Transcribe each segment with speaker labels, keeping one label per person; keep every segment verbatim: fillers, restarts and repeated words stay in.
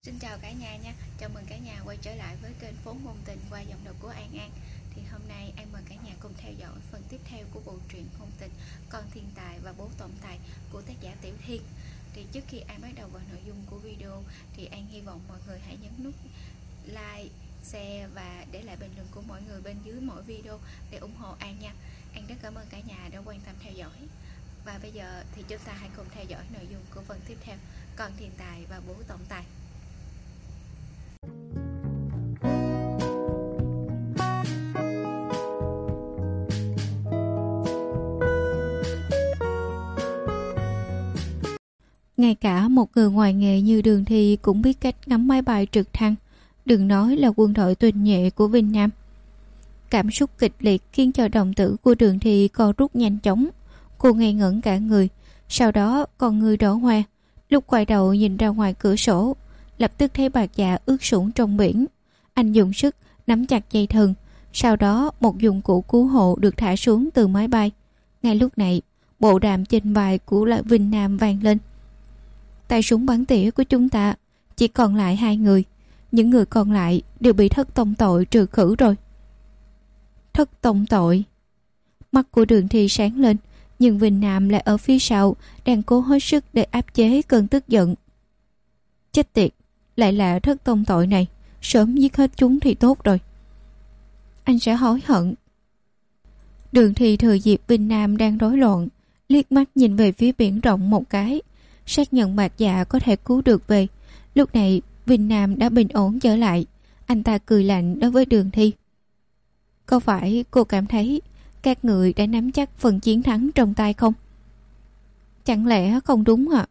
Speaker 1: Xin chào cả nhà nha, chào mừng cả nhà quay trở lại với kênh Phố Ngôn Tình qua giọng đọc của An An. Thì hôm nay An mời cả nhà cùng theo dõi phần tiếp theo của bộ truyện ngôn tình Con Thiên Tài và Bố Tổng Tài của tác giả Tiểu Thiên. Thì trước khi An bắt đầu vào nội dung của video thì An hy vọng mọi người hãy nhấn nút like, share và để lại bình luận của mọi người bên dưới mỗi video để ủng hộ An nha. An rất cảm ơn cả nhà đã quan tâm theo dõi. Và bây giờ thì chúng ta hãy cùng theo dõi nội dung của phần tiếp theo Con Thiên Tài và Bố Tổng Tài. Ngay cả một người ngoài nghề như Đường Thi cũng biết cách ngắm máy bay trực thăng, đừng nói là quân đội tinh nhuệ của Vinh Nam. Cảm xúc kịch liệt khiến cho đồng tử của Đường Thi co rút nhanh chóng. Cô ngây ngẩn cả người, sau đó con người đỏ hoe. Lúc quay đầu nhìn ra ngoài cửa sổ, lập tức thấy Bạc Dạ ướt sũng trong biển. Anh dùng sức nắm chặt dây thừng, sau đó một dụng cụ cứu hộ được thả xuống từ máy bay. Ngay lúc này, bộ đàm trên vai của Vinh Nam vang lên. Tay súng bắn tỉa của chúng ta chỉ còn lại hai người, những người còn lại đều bị thất tông tội trừ khử rồi. Thất tông tội? Mắt của Đường Thi sáng lên, nhưng Vinh Nam lại ở phía sau đang cố hết sức để áp chế cơn tức giận. Chết tiệt, lại là thất tông tội này, sớm giết hết chúng thì tốt rồi. Anh sẽ hối hận. Đường Thi thừa dịp Vinh Nam đang rối loạn, liếc mắt nhìn về phía biển rộng một cái, xác nhận Bạc Dạ có thể cứu được về. Lúc này Vinh Nam đã bình ổn trở lại. Anh ta cười lạnh đối với Đường Thi. Có phải cô cảm thấy các người đã nắm chắc phần chiến thắng trong tay không? Chẳng lẽ không đúng ạ?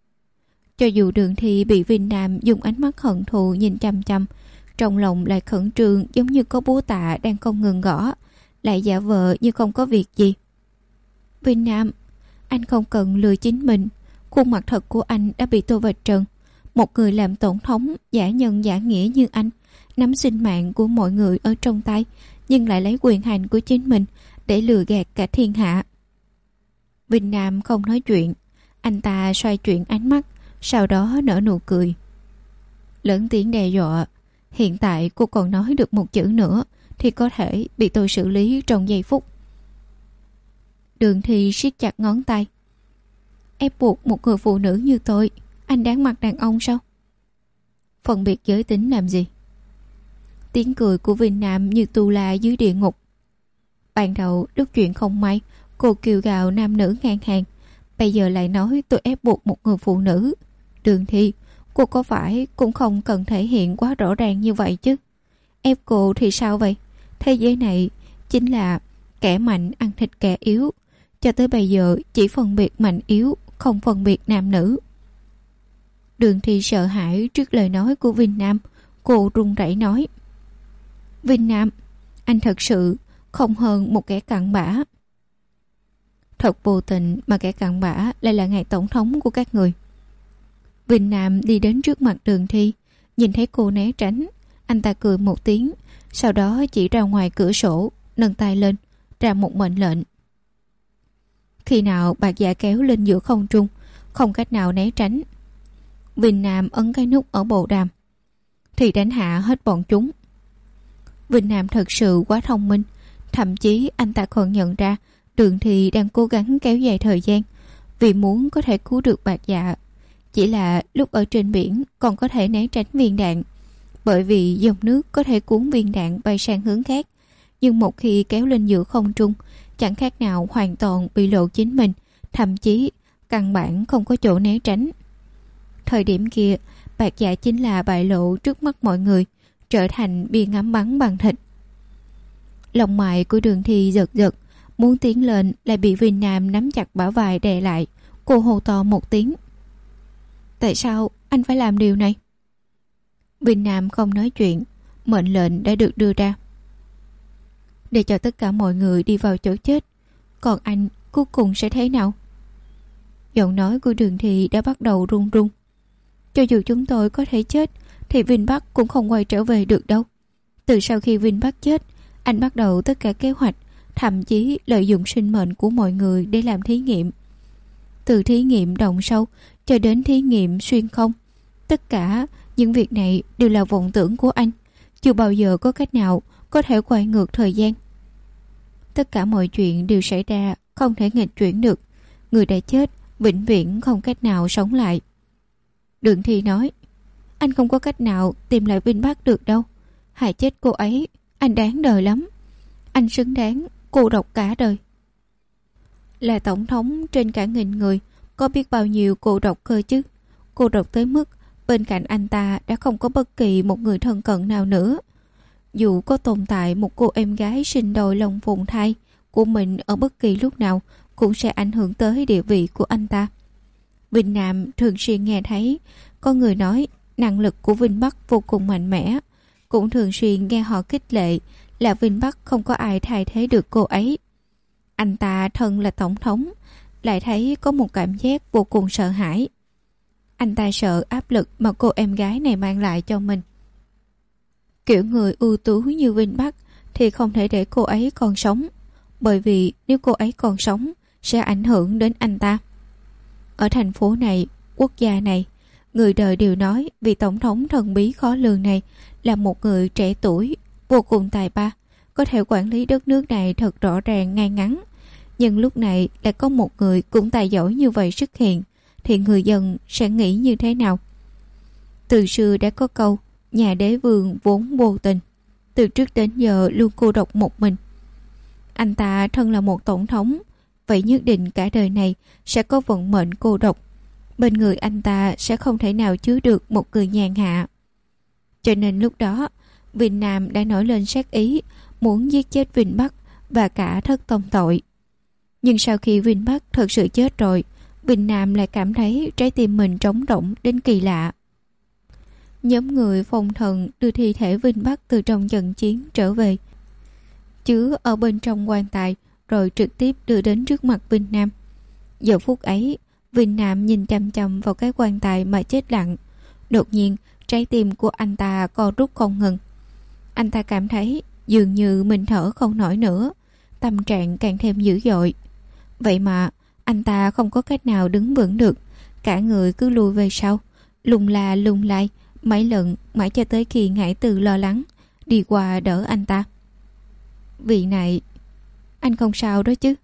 Speaker 1: Cho dù Đường Thi bị Vinh Nam dùng ánh mắt hận thù nhìn chăm chăm, trong lòng lại khẩn trương giống như có búa tạ đang không ngừng gõ, lại giả vờ như không có việc gì. Vinh Nam, anh không cần lừa chính mình. Khuôn mặt thật của anh đã bị tô vạch trần. Một người làm tổng thống giả nhân giả nghĩa như anh, nắm sinh mạng của mọi người ở trong tay, nhưng lại lấy quyền hành của chính mình để lừa gạt cả thiên hạ. Vinh Nam không nói chuyện. Anh ta xoay chuyển ánh mắt, sau đó nở nụ cười. Lớn tiếng đe dọa. Hiện tại cô còn nói được một chữ nữa thì có thể bị tôi xử lý trong giây phút. Đường Thi siết chặt ngón tay. Ép buộc một người phụ nữ như tôi, anh đáng mặt đàn ông sao? Phân biệt giới tính làm gì? Tiếng cười của Vinh Nam như tu la dưới địa ngục. Ban đầu lúc chuyện không may, cô kêu gào nam nữ ngang hàng, bây giờ lại nói tôi ép buộc một người phụ nữ. Đường Thi, cô có phải cũng không cần thể hiện quá rõ ràng như vậy chứ? Ép cô thì sao vậy? Thế giới này chính là kẻ mạnh ăn thịt kẻ yếu. Cho tới bây giờ chỉ phân biệt mạnh yếu, không phân biệt nam nữ. Đường Thi sợ hãi trước lời nói của Vinh Nam. Cô run rẩy nói. Vinh Nam, anh thật sự không hơn một kẻ cặn bã. Thật vô tình mà kẻ cặn bã lại là ngài tổng thống của các người. Vinh Nam đi đến trước mặt Đường Thi, nhìn thấy cô né tránh. Anh ta cười một tiếng, sau đó chỉ ra ngoài cửa sổ, nâng tay lên, ra một mệnh lệnh. Khi nào Bạc Dạ kéo lên giữa không trung, không cách nào né tránh, Vinh Nam ấn cái nút ở bộ đàm, thì đánh hạ hết bọn chúng. Vinh Nam thật sự quá thông minh. Thậm chí anh ta còn nhận ra Đường Thi đang cố gắng kéo dài thời gian vì muốn có thể cứu được Bạc Dạ. Chỉ là lúc ở trên biển còn có thể né tránh viên đạn, bởi vì dòng nước có thể cuốn viên đạn bay sang hướng khác. Nhưng một khi kéo lên giữa không trung, chẳng khác nào hoàn toàn bị lộ chính mình, thậm chí căn bản không có chỗ né tránh. Thời điểm kia, Bạc Dạ chính là bại lộ trước mắt mọi người, trở thành bia ngắm bắn bằng thịt. Lòng mày của Đường Thi giật giật, muốn tiến lên lại bị Vinh Nam nắm chặt bả vai đè lại. Cô hô to một tiếng. Tại sao anh phải làm điều này? Vinh Nam không nói chuyện. Mệnh lệnh đã được đưa ra, để cho tất cả mọi người đi vào chỗ chết. Còn anh cuối cùng sẽ thế nào? Giọng nói của Đường Thi đã bắt đầu run run. Cho dù chúng tôi có thể chết thì Vinh Bắc cũng không quay trở về được đâu. Từ sau khi Vinh Bắc chết, anh bắt đầu tất cả kế hoạch, thậm chí lợi dụng sinh mệnh của mọi người để làm thí nghiệm. Từ thí nghiệm đồng sâu cho đến thí nghiệm xuyên không, tất cả Những việc này đều là vọng tưởng của anh. Chưa bao giờ có cách nào có thể quay ngược thời gian. Tất cả mọi chuyện đều xảy ra, không thể nghịch chuyển được. Người đã chết, vĩnh viễn không cách nào sống lại. Đường Thi nói, anh không có cách nào tìm lại Vinh Bắc được đâu. Hại chết cô ấy, anh đáng đời lắm. Anh xứng đáng cô độc cả đời. Là tổng thống trên cả nghìn người, có biết bao nhiêu cô độc cơ chứ. Cô độc tới mức bên cạnh anh ta đã không có bất kỳ một người thân cận nào nữa. Dù có tồn tại một cô em gái sinh đôi lòng phụng thai của mình ở bất kỳ lúc nào, cũng sẽ ảnh hưởng tới địa vị của anh ta. Vinh Nam thường xuyên nghe thấy có người nói năng lực của Vinh Bắc vô cùng mạnh mẽ, cũng thường xuyên nghe họ khích lệ là Vinh Bắc không có ai thay thế được cô ấy. Anh ta thân là tổng thống, lại thấy có một cảm giác vô cùng sợ hãi. Anh ta sợ áp lực mà cô em gái này mang lại cho mình. Kiểu người ưu tú như Vinh Bắc thì không thể để cô ấy còn sống, bởi vì nếu cô ấy còn sống sẽ ảnh hưởng đến anh ta. Ở thành phố này, quốc gia này, người đời đều nói vị tổng thống thần bí khó lường này là một người trẻ tuổi, vô cùng tài ba, có thể quản lý đất nước này thật rõ ràng ngay ngắn. Nhưng lúc này lại có một người cũng tài giỏi như vậy xuất hiện, thì người dân sẽ nghĩ như thế nào? Từ xưa đã có câu, nhà đế vương vốn vô tình, từ trước đến giờ luôn cô độc một mình. Anh ta thân là một tổng thống, vậy nhất định cả đời này sẽ có vận mệnh cô độc. Bên người anh ta sẽ không thể nào chứa được một người nhàn hạ. Cho nên lúc đó, Vinh Nam đã nổi lên sát ý, muốn giết chết Vinh Bắc và cả thất tông tội. Nhưng sau khi Vinh Bắc thật sự chết rồi, Vinh Nam lại cảm thấy trái tim mình trống rỗng đến kỳ lạ. Nhóm người phong thần đưa thi thể Vinh Bắc từ trong trận chiến trở về, chứa ở bên trong quan tài, rồi trực tiếp đưa đến trước mặt Vinh Nam. Giờ phút ấy, Vinh Nam nhìn chăm chăm vào cái quan tài mà chết lặng. Đột nhiên, trái tim của anh ta co rút không ngừng. Anh ta cảm thấy dường như mình thở không nổi nữa, tâm trạng càng thêm dữ dội. Vậy mà anh ta không có cách nào đứng vững được, cả người cứ lùi về sau, lùng la lùng lai mấy lần, mãi cho tới khi Ngải Từ lo lắng đi qua đỡ anh ta. Vị này, anh không sao đó chứ?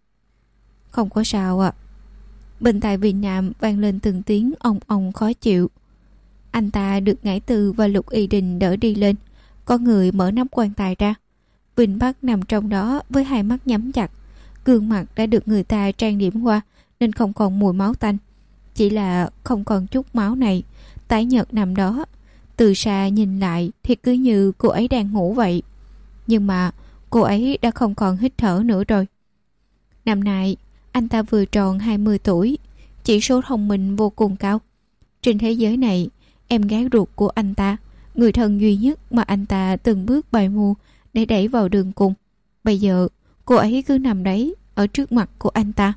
Speaker 1: Không có sao ạ. À. Bên tai Vinh Nam vang lên từng tiếng ong ong khó chịu. Anh ta được Ngải Từ và Lục Y Đình đỡ đi lên. Có người mở nắp quan tài ra. Vinh Bắc nằm trong đó với hai mắt nhắm chặt. Gương mặt đã được người ta trang điểm qua nên không còn mùi máu tanh. Chỉ là không còn chút máu này, tái nhợt nằm đó. Từ xa nhìn lại thì cứ như cô ấy đang ngủ vậy. Nhưng mà cô ấy đã không còn hít thở nữa rồi. Năm nay anh ta vừa tròn hai mươi tuổi, chỉ số thông minh vô cùng cao. Trên thế giới này, em gái ruột của anh ta, người thân duy nhất mà anh ta từng bước bày mưu để đẩy vào đường cùng, bây giờ cô ấy cứ nằm đấy ở trước mặt của anh ta.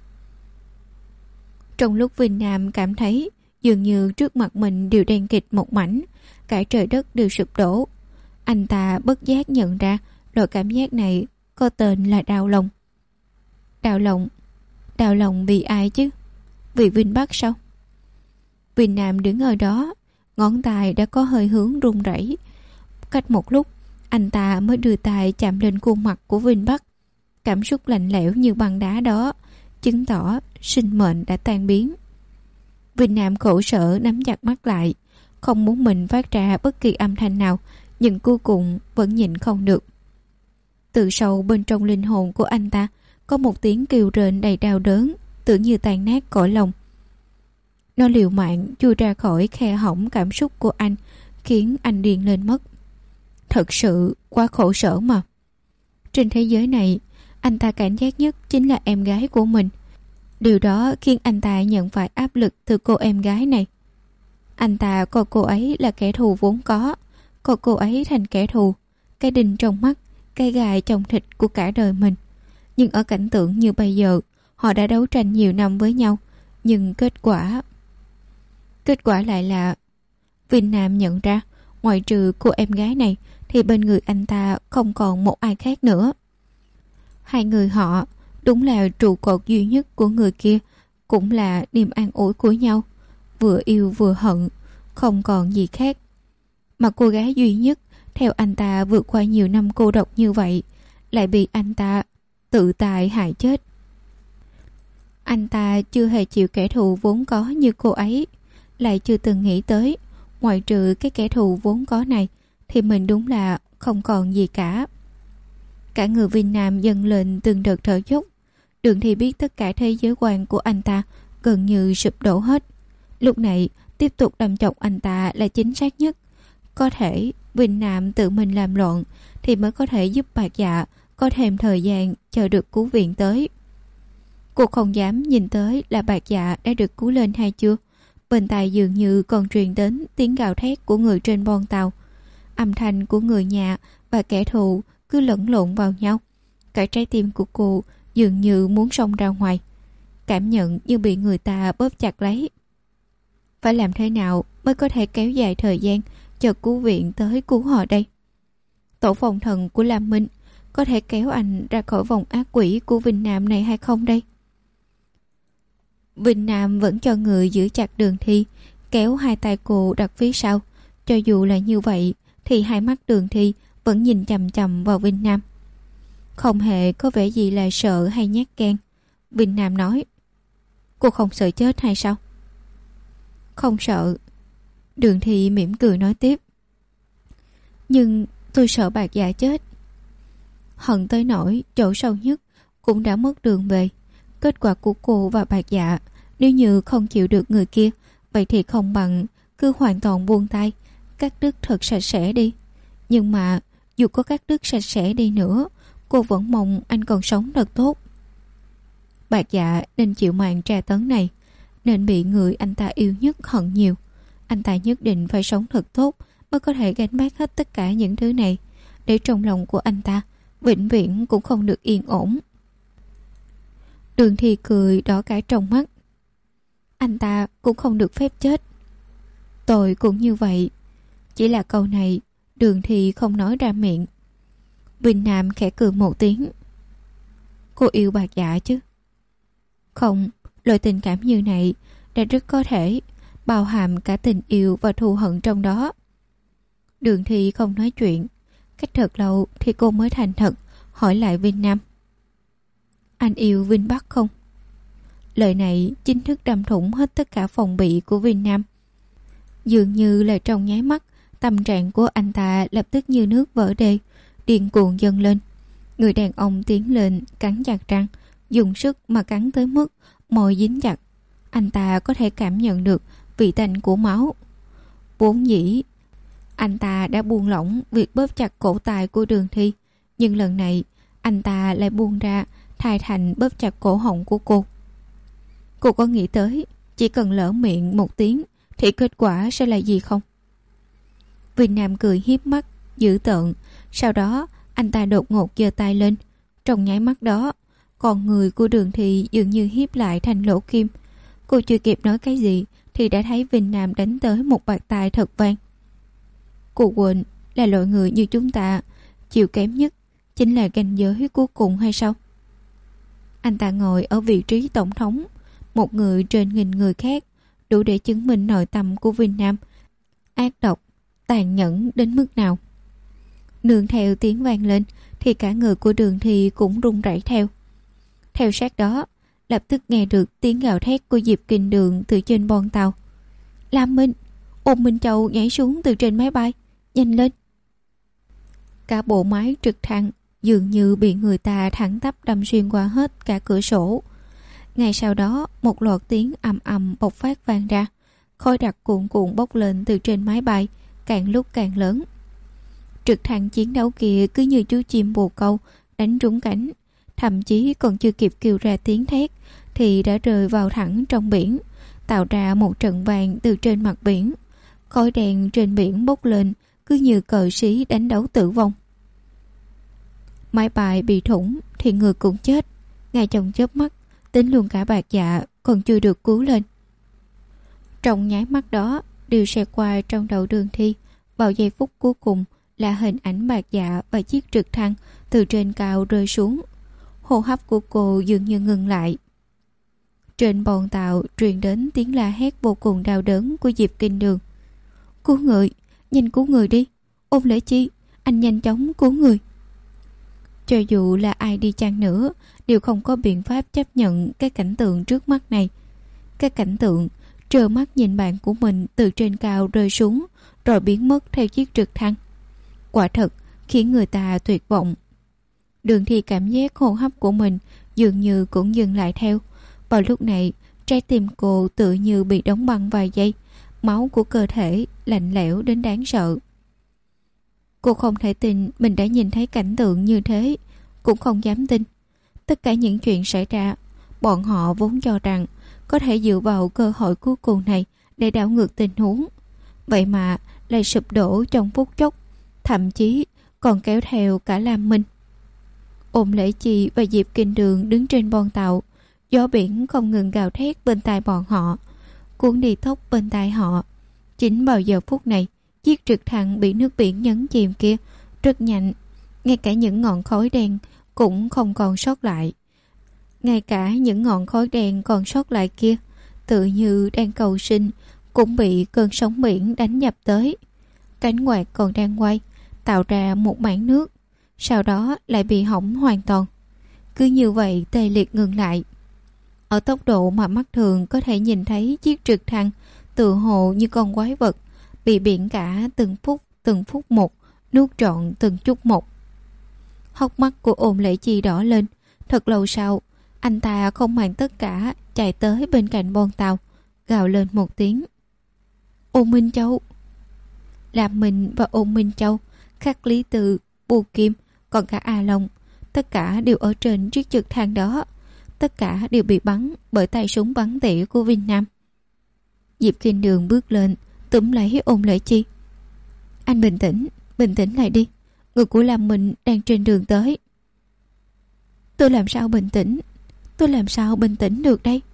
Speaker 1: Trong lúc Vinh Nam cảm thấy dường như trước mặt mình đều đen kịt một mảnh, cả trời đất đều sụp đổ, anh ta bất giác nhận ra loại cảm giác này có tên là đau lòng. Đau lòng? Đau lòng vì ai chứ? Vì Vinh Bắc sao? Vinh Nam đứng ở đó, ngón tay đã có hơi hướng run rẩy. Cách một lúc, anh ta mới đưa tay chạm lên khuôn mặt của Vinh Bắc. Cảm xúc lạnh lẽo như băng đá đó chứng tỏ sinh mệnh đã tan biến. Vinh Nam khổ sở nắm chặt mắt lại, không muốn mình phát ra bất kỳ âm thanh nào, nhưng cuối cùng vẫn nhịn không được. Từ sâu bên trong linh hồn của anh ta có một tiếng kêu rên đầy đau đớn, tưởng như tan nát cõi lòng. Nó liều mạng chui ra khỏi khe hõm cảm xúc của anh, khiến anh điên lên mất. Thật sự quá khổ sở mà. Trên thế giới này, anh ta cảnh giác nhất chính là em gái của mình. Điều đó khiến anh ta nhận phải áp lực từ cô em gái này. Anh ta coi cô ấy là kẻ thù vốn có, coi cô ấy thành kẻ thù, cái đinh trong mắt, cái gai trong thịt của cả đời mình. Nhưng ở cảnh tượng như bây giờ, họ đã đấu tranh nhiều năm với nhau, nhưng kết quả... Kết quả lại là Vinh Nam nhận ra, ngoại trừ cô em gái này thì bên người anh ta không còn một ai khác nữa. Hai người họ đúng là trụ cột duy nhất của người kia, cũng là niềm an ủi của nhau, vừa yêu vừa hận, không còn gì khác. Mà cô gái duy nhất theo anh ta vượt qua nhiều năm cô độc như vậy lại bị anh ta tự tài hại chết. Anh ta chưa hề chịu kẻ thù vốn có như cô ấy, lại chưa từng nghĩ tới ngoại trừ cái kẻ thù vốn có này thì mình đúng là không còn gì cả. Cả người Vinh Nam dâng lên từng đợt thở dốc. Đường Thi biết tất cả thế giới quan của anh ta gần như sụp đổ hết. Lúc này tiếp tục đâm chọc anh ta là chính xác nhất. Có thể Vinh Nam tự mình làm loạn thì mới có thể giúp Bạc Dạ có thêm thời gian chờ được cứu viện tới. Cô không dám nhìn tới là Bạc Dạ đã được cứu lên hay chưa. Bên tai dường như còn truyền đến tiếng gào thét của người trên bon tàu. Âm thanh của người nhà và kẻ thù cứ lẫn lộn vào nhau. Cả trái tim của cô dường như muốn xông ra ngoài, cảm nhận như bị người ta bóp chặt lấy. Phải làm thế nào mới có thể kéo dài thời gian chờ cứu viện tới cứu họ đây? Tổ phòng thần của Lam Minh có thể kéo anh ra khỏi vòng ác quỷ của Vinh Nam này hay không đây? Vinh Nam vẫn cho người giữ chặt Đường Thi, kéo hai tay cô đặt phía sau. Cho dù là như vậy thì hai mắt Đường Thi vẫn nhìn chằm chằm vào Vinh Nam, không hề có vẻ gì là sợ hay nhát gan. Vinh Nam nói: Cô không sợ chết hay sao? Không sợ. Đường Thi mỉm cười nói tiếp: Nhưng tôi sợ Bạc Dạ chết. Hận tới nỗi chỗ sâu nhất cũng đã mất đường về. Kết quả của cô và Bạc Dạ, nếu như không chịu được người kia, vậy thì không bằng cứ hoàn toàn buông tay, cắt đứt thật sạch sẽ đi. Nhưng mà dù có cắt đứt sạch sẽ đi nữa, cô vẫn mong anh còn sống thật tốt. Bạc Dạ nên chịu màn tra tấn này, nên bị người anh ta yêu nhất hận nhiều. Anh ta nhất định phải sống thật tốt mới có thể gánh vác hết tất cả những thứ này, để trong lòng của anh ta vĩnh viễn cũng không được yên ổn. Đường Thi cười đỏ cả trong mắt. Anh ta cũng không được phép chết. Tôi cũng như vậy. Chỉ là câu này Đường Thi không nói ra miệng. Vinh Nam khẽ cười một tiếng. Cô yêu Bạc Dạ chứ? Không, loại tình cảm như này đã rất có thể bao hàm cả tình yêu và thù hận trong đó. Đường Thi không nói chuyện. Cách thật lâu thì cô mới thành thật hỏi lại Vinh Nam: Anh yêu Vinh Bắc không? Lời này chính thức đâm thủng hết tất cả phòng bị của Vinh Nam. Dường như là trong nháy mắt, tâm trạng của anh ta lập tức như nước vỡ đê, điên cuồng dâng lên. Người đàn ông tiến lên, cắn chặt răng, dùng sức mà cắn tới mức môi dính chặt. Anh ta có thể cảm nhận được vị tanh của máu. Vốn dĩ anh ta đã buông lỏng việc bóp chặt cổ tay của Đường Thi, nhưng lần này anh ta lại buông ra, thay thành bóp chặt cổ họng của cô. Cô có nghĩ tới chỉ cần lỡ miệng một tiếng thì kết quả sẽ là gì không? Vinh Nam cười hiếp mắt dữ tợn. Sau đó anh ta đột ngột giơ tay lên. Trong nháy mắt đó, con người của Đường Thi dường như hiếp lại thành lỗ kim. Cô chưa kịp nói cái gì thì đã thấy Vinh Nam đánh tới một bạt tai thật vang. Cô quên là loại người như chúng ta, chịu kém nhất chính là ranh giới cuối cùng hay sao? Anh ta ngồi ở vị trí tổng thống, một người trên nghìn người khác, đủ để chứng minh nội tâm của Vinh Nam ác độc, tàn nhẫn đến mức nào. Nương theo tiếng vang lên thì cả người của Đường Thi cũng run rẩy theo. Theo sát đó, lập tức nghe được tiếng gào thét của Diệp Kinh Đường từ trên bon tàu. Lam Minh, ôm Minh Châu nhảy xuống từ trên máy bay, nhanh lên. Cả bộ máy trực thăng dường như bị người ta thẳng tắp đâm xuyên qua hết cả cửa sổ. Ngay sau đó, một loạt tiếng ầm ầm bộc phát vang ra, khói đặc cuồn cuộn bốc lên từ trên máy bay, càng lúc càng lớn. Trực thăng chiến đấu kia cứ như chú chim bồ câu đánh trúng cánh, thậm chí còn chưa kịp kêu ra tiếng thét thì đã rơi vào thẳng trong biển, tạo ra một trận vàng từ trên mặt biển. Khói đen trên biển bốc lên cứ như cờ sĩ đánh đấu tử vong. Máy bay bị thủng thì người cũng chết. Ngay trong chớp mắt, tính luôn cả Bạc Dạ còn chưa được cứu lên. Trong nháy mắt đó, điều xẹt qua trong đầu Đường Thi vào giây phút cuối cùng là hình ảnh Bạc Dạ và chiếc trực thăng từ trên cao rơi xuống. Hô hấp của cô dường như ngừng lại. Trên bòn tàu truyền đến tiếng la hét vô cùng đau đớn của Diệp Kinh Đường. Cứu người, nhanh cứu người đi. Ôn Lễ Chi, anh nhanh chóng cứu người. Cho dù là ai đi chăng nữa đều không có biện pháp chấp nhận cái cảnh tượng trước mắt này. Cái cảnh tượng trơ mắt nhìn bạn của mình từ trên cao rơi xuống rồi biến mất theo chiếc trực thăng, quả thật khiến người ta tuyệt vọng. Đường Thi cảm giác hô hấp của mình dường như cũng dừng lại theo. Vào lúc này, trái tim cô tự như bị đóng băng vài giây, máu của cơ thể lạnh lẽo đến đáng sợ. Cô không thể tin mình đã nhìn thấy cảnh tượng như thế, cũng không dám tin. Tất cả những chuyện xảy ra, bọn họ vốn cho rằng có thể dựa vào cơ hội cuối cùng này để đảo ngược tình huống. Vậy mà lại sụp đổ trong phút chốc, thậm chí còn kéo theo cả Lam Minh. Ôn Lễ Chi và Diệp Kinh Đường đứng trên bon tàu, gió biển không ngừng gào thét bên tai bọn họ, cuốn đi tóc bên tai họ. Chính vào giờ phút này, chiếc trực thăng bị nước biển nhấn chìm kia rất nhanh, ngay cả những ngọn khói đen cũng không còn sót lại. Ngay cả những ngọn khói đen còn sót lại kia, tự như đang cầu sinh, cũng bị cơn sóng biển đánh nhập tới. Cánh quạt còn đang quay, tạo ra một mảng nước, sau đó lại bị hỏng hoàn toàn. Cứ như vậy tê liệt ngừng lại. Ở tốc độ mà mắt thường có thể nhìn thấy chiếc trực thăng tự hồ như con quái vật, bị biển cả từng phút từng phút một nuốt trọn từng chút một. Hốc mắt của Ôn Lễ Chi đỏ lên. Thật lâu sau, anh ta không màng tất cả chạy tới bên cạnh bon tàu, gào lên một tiếng: Ôn Minh Châu. Lam Minh và Ôn Minh Châu, Khắc Lý Từ, Bù Kim, còn cả A Long, tất cả đều ở trên chiếc trực thăng đó. Tất cả đều bị bắn bởi tay súng bắn tỉa của Vinh Nam. Diệp Kinh Đường bước lên túm lấy Ôn Lễ Chi. Anh bình tĩnh, bình tĩnh lại đi. Người của Lam Minh đang trên đường tới. Tôi làm sao bình tĩnh? Tôi làm sao bình tĩnh được đây?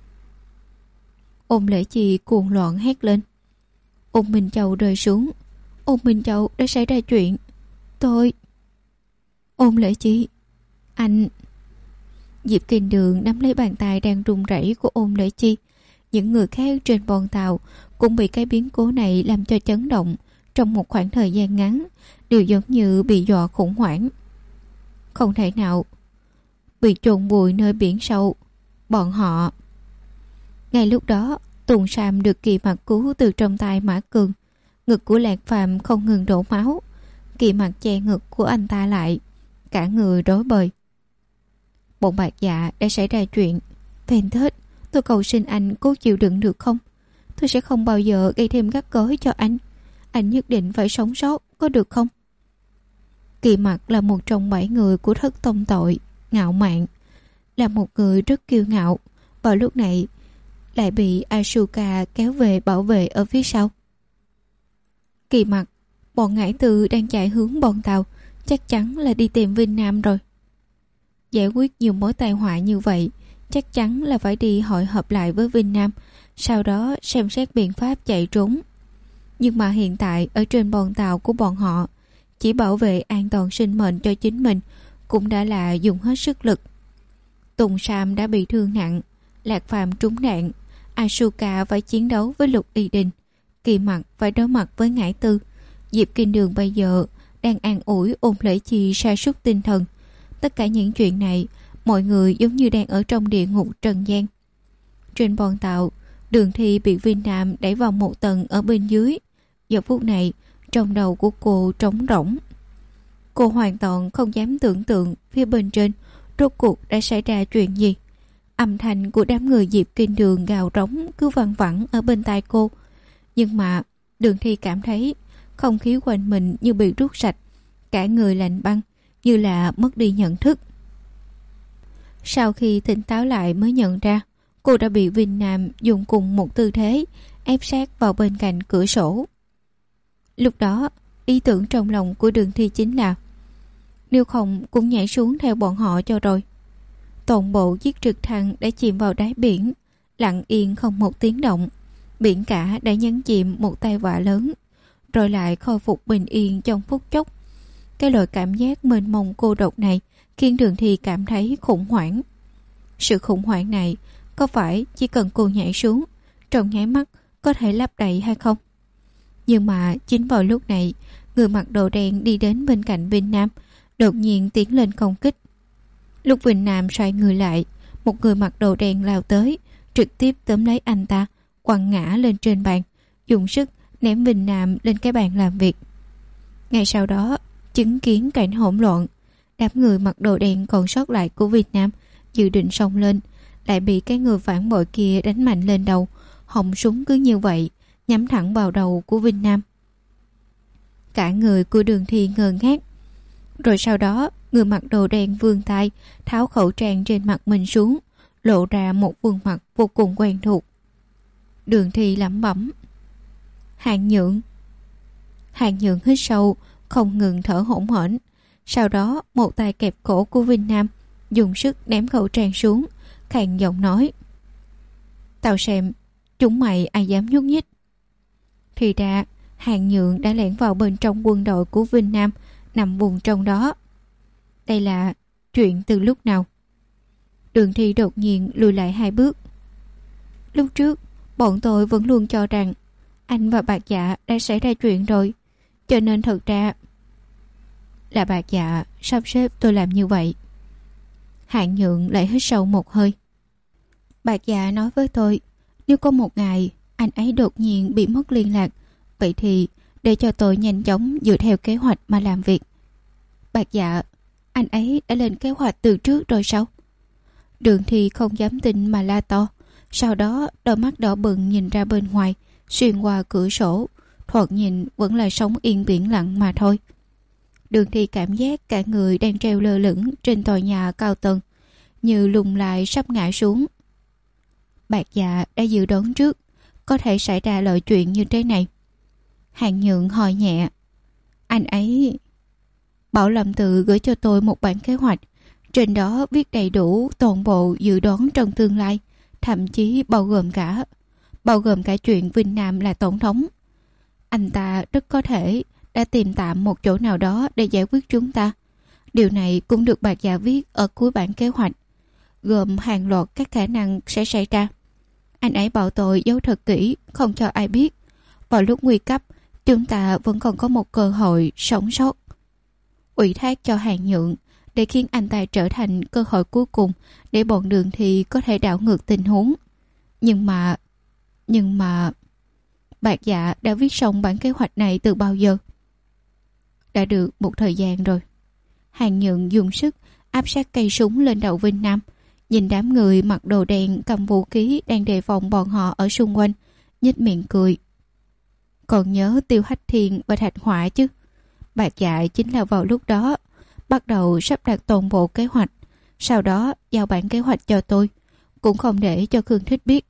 Speaker 1: Ôn Lễ Chi cuồng loạn hét lên. Ôn Minh Châu rơi xuống. Ôn Minh Châu, đã xảy ra chuyện. Tôi... Ôn Lễ Chi, anh... Diệp Kinh Đường nắm lấy bàn tay đang run rẩy của Ôn Lễ Chi. Những người khác trên bon tàu cũng bị cái biến cố này làm cho chấn động. Trong một khoảng thời gian ngắn, đều giống như bị dọa khủng hoảng. Không thể nào bị chôn vùi nơi biển sâu. Bọn họ... Ngay lúc đó, Tùng Sam được Kỳ Mặc cứu từ trong tay Mã Cường. Ngực của Lạc Phàm không ngừng đổ máu. Kỳ Mặc che ngực của anh ta lại, cả người rối bời. Bọn Bạc Dạ, đã xảy ra chuyện. Phèn thết, tôi cầu xin anh cố chịu đựng được không? Tôi sẽ không bao giờ gây thêm gắt gối cho anh. Anh nhất định phải sống sót, có được không? Kỳ Mặc là một trong bảy người của thất tông tội, ngạo mạn, là một người rất kiêu ngạo. Vào lúc này lại bị Asuka kéo về bảo vệ ở phía sau. Kỳ Mặc, bọn Ngải Tư đang chạy hướng bon tàu, chắc chắn là đi tìm Vinh Nam rồi. Giải quyết nhiều mối tai họa như vậy, chắc chắn là phải đi hội họp lại với Vinh Nam, sau đó xem xét biện pháp chạy trốn. Nhưng mà hiện tại ở trên bon tàu của bọn họ, chỉ bảo vệ an toàn sinh mệnh cho chính mình cũng đã là dùng hết sức lực. Tùng Sam đã bị thương nặng, Lạc Phàm trúng đạn, Asuka phải chiến đấu với Lục Y Đình, Kỳ Mặc phải đối mặt với Ngải Tư. Diệp Kinh Đường bây giờ đang an ủi Ôn Lễ Chi sa sút tinh thần. Tất cả những chuyện này, mọi người giống như đang ở trong địa ngục trần gian. Trên bon tàu, Đường Thi bị Vinh Nam đẩy vào một tầng ở bên dưới. Giờ phút này, trong đầu của cô trống rỗng. Cô hoàn toàn không dám tưởng tượng phía bên trên rốt cuộc đã xảy ra chuyện gì. Âm thanh của đám người Diệp Kinh Đường gào rống cứ văng vẳng ở bên tai cô. Nhưng mà Đường Thi cảm thấy không khí quanh mình như bị rút sạch, cả người lạnh băng, như là mất đi nhận thức. Sau khi tỉnh táo lại mới nhận ra cô đã bị Vinh Nam dùng cùng một tư thế ép sát vào bên cạnh cửa sổ. Lúc đó, ý tưởng trong lòng của Đường Thi chính là nếu không cũng nhảy xuống theo bọn họ cho rồi. Toàn bộ chiếc trực thăng đã chìm vào đáy biển, lặng yên không một tiếng động. Biển cả đã nhấn chìm một tai vạ lớn, rồi lại khôi phục bình yên trong phút chốc. Cái loại cảm giác mênh mông cô độc này khiến Đường Thi cảm thấy khủng hoảng. Sự khủng hoảng này có phải chỉ cần cô nhảy xuống, trong nháy mắt có thể lấp đầy hay không? Nhưng mà chính vào lúc này, người mặc đồ đen đi đến bên cạnh Vinh Nam, đột nhiên tiến lên công kích. Lúc Vinh Nam xoay người lại, một người mặc đồ đen lao tới, trực tiếp tóm lấy anh ta, quăng ngã lên trên bàn, dùng sức ném Vinh Nam lên cái bàn làm việc. Ngay sau đó, chứng kiến cảnh hỗn loạn, đám người mặc đồ đen còn sót lại của Việt Nam dự định xông lên, lại bị cái người phản bội kia đánh mạnh lên đầu, họng súng cứ như vậy nhắm thẳng vào đầu của Vinh Nam. Cả người của Đường Thi ngơ ngác. Rồi sau đó, người mặc đồ đen vươn tay tháo khẩu trang trên mặt mình xuống, lộ ra một khuôn mặt vô cùng quen thuộc. Đường Thi lẩm bẩm: Hàn Nhượng. Hàn Nhượng hít sâu, không ngừng thở hổn hển. Sau đó một tay kẹp cổ của Vinh Nam, dùng sức ném khẩu trang xuống, khàn giọng nói: Tao xem chúng mày ai dám nhúc nhích. Thì ra Hàn Nhượng đã lẻn vào bên trong quân đội của Vinh Nam, nằm vùng trong đó. Đây là chuyện từ lúc nào? Đường Thi đột nhiên lùi lại hai bước. Lúc trước bọn tôi vẫn luôn cho rằng anh và Bạc Dạ đã xảy ra chuyện rồi, cho nên thật ra là Bạc Dạ sắp xếp tôi làm như vậy. Hàn Nhượng lại hít sâu một hơi. Bạc Dạ nói với tôi, nếu có một ngày anh ấy đột nhiên bị mất liên lạc, vậy thì để cho tôi nhanh chóng dựa theo kế hoạch mà làm việc. Bạc Dạ, anh ấy đã lên kế hoạch từ trước rồi sao? Đường Thi không dám tin mà la to. Sau đó đôi mắt đỏ bừng nhìn ra bên ngoài, xuyên qua cửa sổ, thoạt nhìn vẫn là sóng yên biển lặng mà thôi. Đường Thi cảm giác cả người đang treo lơ lửng trên tòa nhà cao tầng, như lùng lại sắp ngã xuống. Bạc Dạ đã dự đoán trước có thể xảy ra loại chuyện như thế này. Hàn Nhượng hỏi nhẹ: Anh ấy bảo Lâm Tự gửi cho tôi một bản kế hoạch, trên đó viết đầy đủ toàn bộ dự đoán trong tương lai, thậm chí bao gồm cả bao gồm cả chuyện Vinh Nam là tổng thống. Anh ta rất có thể đã tìm tạm một chỗ nào đó để giải quyết chúng ta. Điều này cũng được Bạc Dạ viết ở cuối bản kế hoạch, gồm hàng loạt các khả năng sẽ xảy ra. Anh ấy bảo tôi giấu thật kỹ, không cho ai biết. Vào lúc nguy cấp, chúng ta vẫn còn có một cơ hội sống sót. Ủy thác cho Hàn Nhượng để khiến anh ta trở thành cơ hội cuối cùng để bọn Đường Thi có thể đảo ngược tình huống. Nhưng mà... Nhưng mà... Bạc Dạ đã viết xong bản kế hoạch này từ bao giờ? Đã được một thời gian rồi. Hàn Nhượng dùng sức áp sát cây súng lên đầu Vinh Nam, nhìn đám người mặc đồ đen cầm vũ khí đang đề phòng bọn họ ở xung quanh, nhếch miệng cười. Còn nhớ Tiêu Hách Thiên và Thạch Hỏa chứ? Bạc Dạ chính là vào lúc đó bắt đầu sắp đặt toàn bộ kế hoạch, sau đó giao bản kế hoạch cho tôi, cũng không để cho Khương Thích biết.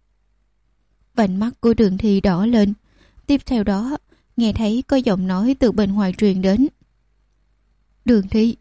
Speaker 1: Vành mắt của Đường Thi đỏ lên. Tiếp theo đó nghe thấy có giọng nói từ bên ngoài truyền đến. Đường Thi.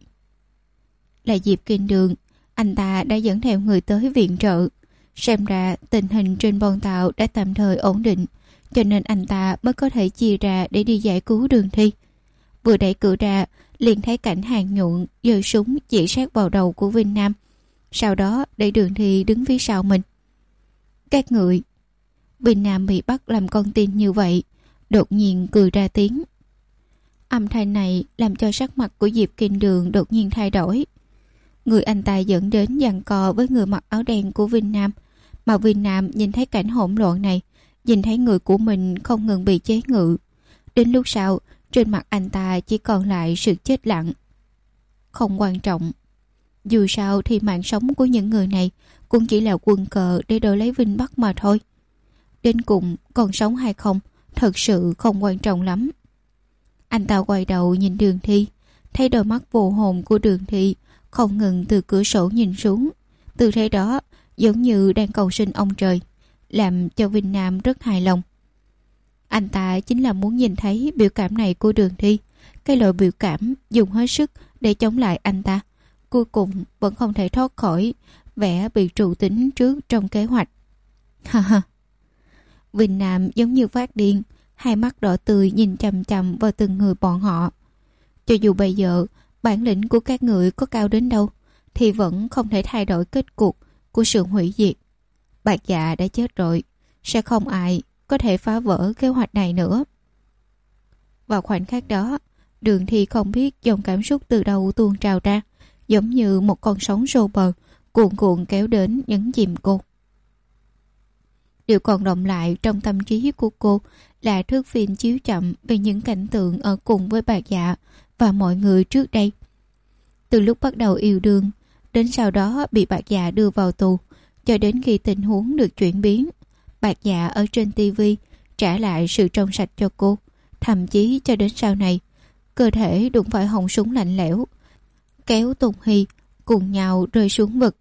Speaker 1: Là Diệp Kinh Đường. Anh ta đã dẫn theo người tới viện trợ. Xem ra tình hình trên bon tàu đã tạm thời ổn định, cho nên anh ta mới có thể chia ra để đi giải cứu Đường Thi. Vừa đẩy cửa ra, liền thấy cảnh Hàn Nhuận giơ súng chỉ sát vào đầu của Vinh Nam, sau đó để Đường Thi đứng phía sau mình. Các người. Vinh Nam bị bắt làm con tin như vậy, đột nhiên cười ra tiếng. Âm thanh này làm cho sắc mặt của Diệp Kinh Đường đột nhiên thay đổi. Người anh ta dẫn đến giằng co với người mặc áo đen của Vinh Nam, mà Vinh Nam nhìn thấy cảnh hỗn loạn này, nhìn thấy người của mình không ngừng bị chế ngự. Đến lúc sau, trên mặt anh ta chỉ còn lại sự chết lặng. Không quan trọng. Dù sao thì mạng sống của những người này cũng chỉ là quân cờ để đổi lấy Vinh Bắc mà thôi. Đến cùng còn sống hay không thật sự không quan trọng lắm. Anh ta quay đầu nhìn Đường Thi, thấy đôi mắt vô hồn của Đường Thi không ngừng từ cửa sổ nhìn xuống. Từ thế đó giống như đang cầu xin ông trời, làm cho Vinh Nam rất hài lòng. Anh ta chính là muốn nhìn thấy biểu cảm này của Đường Thi, cái loại biểu cảm dùng hết sức để chống lại anh ta, cuối cùng vẫn không thể thoát khỏi vẻ bị trụ tính trước trong kế hoạch. Ha ha. Vinh Nam giống như phát điên, hai mắt đỏ tươi nhìn chằm chằm vào từng người bọn họ. Cho dù bây giờ bản lĩnh của các người có cao đến đâu, thì vẫn không thể thay đổi kết cục của sự hủy diệt. Bạc Dạ đã chết rồi, sẽ không ai có thể phá vỡ kế hoạch này nữa. Vào khoảnh khắc đó, Đường Thi không biết dòng cảm xúc từ đâu tuôn trào ra, giống như một con sóng xô bờ, cuồn cuộn kéo đến nhấn chìm cô. Điều còn động lại trong tâm trí của cô là thước phim chiếu chậm về những cảnh tượng ở cùng với bà Dạ và mọi người trước đây. Từ lúc bắt đầu yêu đương, đến sau đó bị bà Dạ đưa vào tù, cho đến khi tình huống được chuyển biến, bà Dạ ở trên tivi trả lại sự trong sạch cho cô. Thậm chí cho đến sau này, cơ thể đụng phải họng súng lạnh lẽo, kéo Tùng Hy cùng nhau rơi xuống vực.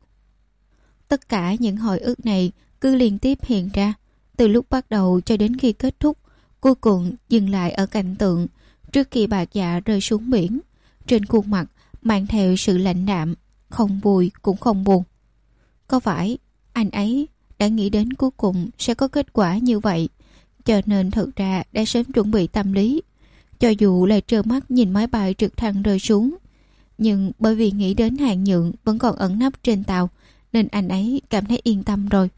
Speaker 1: Tất cả những hồi ức này cứ liên tiếp hiện ra, từ lúc bắt đầu cho đến khi kết thúc, cuối cùng dừng lại ở cảnh tượng trước khi bà Dạ rơi xuống biển. Trên khuôn mặt mang theo sự lạnh đạm, không vui cũng không buồn. Có phải anh ấy đã nghĩ đến cuối cùng sẽ có kết quả như vậy, cho nên thực ra đã sớm chuẩn bị tâm lý, cho dù là trơ mắt nhìn máy bay trực thăng rơi xuống. Nhưng bởi vì nghĩ đến Hàn Nhượng vẫn còn ẩn nấp trên tàu, nên anh ấy cảm thấy yên tâm rồi.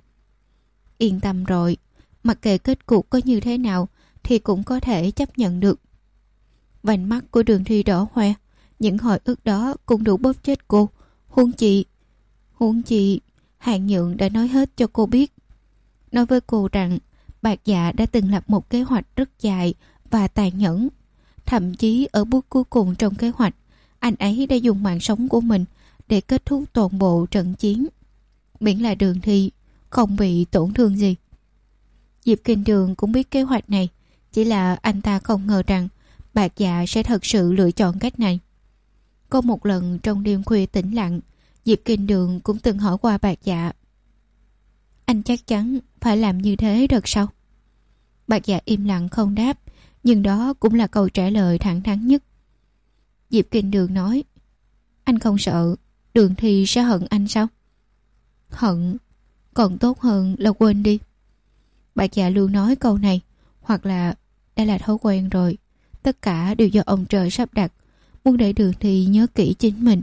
Speaker 1: Yên tâm rồi, mặc kệ kết cục có như thế nào thì cũng có thể chấp nhận được. Vành mắt của Đường Thi đỏ hoe, những hồi ức đó cũng đủ bóp chết cô. Huống chị, huống chị, Hàn Nhượng đã nói hết cho cô biết. Nói với cô rằng Bạc Dạ đã từng lập một kế hoạch rất dài và tàn nhẫn. Thậm chí ở bước cuối cùng trong kế hoạch, anh ấy đã dùng mạng sống của mình để kết thúc toàn bộ trận chiến. Miễn là Đường Thi không bị tổn thương gì. Diệp Kinh Đường cũng biết kế hoạch này, chỉ là anh ta không ngờ rằng Bạc Dạ sẽ thật sự lựa chọn cách này. Có một lần trong đêm khuya tĩnh lặng, Diệp Kinh Đường cũng từng hỏi qua Bạc Dạ: anh chắc chắn phải làm như thế được sao? Bạc Dạ im lặng không đáp, nhưng đó cũng là câu trả lời thẳng thắn nhất. Diệp Kinh Đường nói: anh không sợ Đường Thi sẽ hận anh sao? Hận còn tốt hơn là quên đi. Bạc Dạ luôn nói câu này, hoặc là đã là thói quen rồi. Tất cả đều do ông trời sắp đặt, muốn để Đường Thi nhớ kỹ chính mình.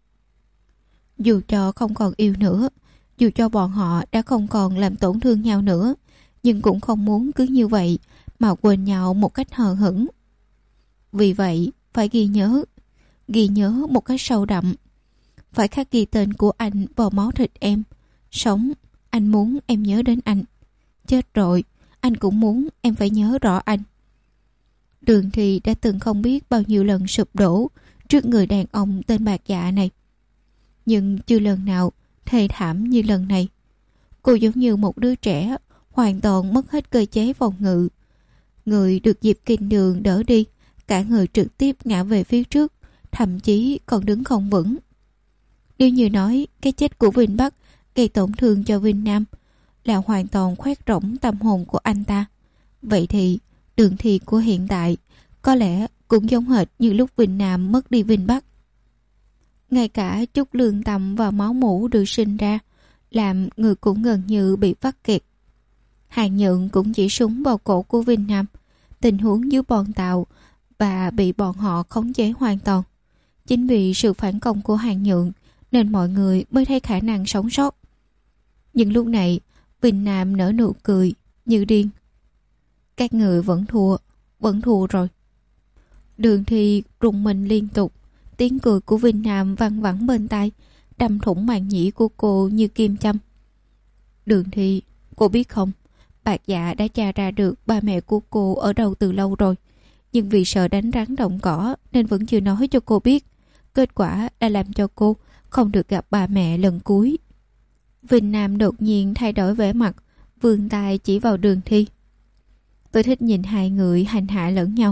Speaker 1: Dù cho không còn yêu nữa, dù cho bọn họ đã không còn làm tổn thương nhau nữa, nhưng cũng không muốn cứ như vậy mà quên nhau một cách hờ hững. Vì vậy phải ghi nhớ, ghi nhớ một cách sâu đậm. Phải khắc ghi tên của anh vào máu thịt em. Sống, anh muốn em nhớ đến anh. Chết rồi, anh cũng muốn em phải nhớ rõ anh. Đường Thi đã từng không biết bao nhiêu lần sụp đổ trước người đàn ông tên Bạc Dạ này, nhưng chưa lần nào thê thảm như lần này. Cô giống như một đứa trẻ hoàn toàn mất hết cơ chế phòng ngự. Người được Diệp Kinh Đường đỡ đi, cả người trực tiếp ngã về phía trước, thậm chí còn đứng không vững. Nếu như nói cái chết của Vinh Bắc gây tổn thương cho Vinh Nam là hoàn toàn khoét rỗng tâm hồn của anh ta, vậy thì Đường Thi của hiện tại có lẽ cũng giống hệt như lúc Vinh Nam mất đi Vinh Bắc. Ngay cả chút lương tâm và máu mủ được sinh ra, làm người cũng gần như bị vắt kiệt. Hàn Nhượng cũng chỉ súng vào cổ của Vinh Nam, tình huống dưới bọn tàu và bị bọn họ khống chế hoàn toàn. Chính vì sự phản công của Hàn Nhượng nên mọi người mới thấy khả năng sống sót. Nhưng lúc này Vinh Nam nở nụ cười như điên. Các người vẫn thua, vẫn thua rồi. Đường Thi rùng mình liên tục. Tiếng cười của Vinh Nam văng vẳng bên tai, đâm thủng màng nhĩ của cô như kim châm. Đường Thi, cô biết không, Bạc Dạ đã tra ra được ba mẹ của cô ở đâu từ lâu rồi, nhưng vì sợ đánh rắn động cỏ nên vẫn chưa nói cho cô biết. Kết quả đã làm cho cô không được gặp ba mẹ lần cuối. Vinh Nam đột nhiên thay đổi vẻ mặt, vươn tay chỉ vào Đường Thi. Tôi thích nhìn hai người hành hạ lẫn nhau.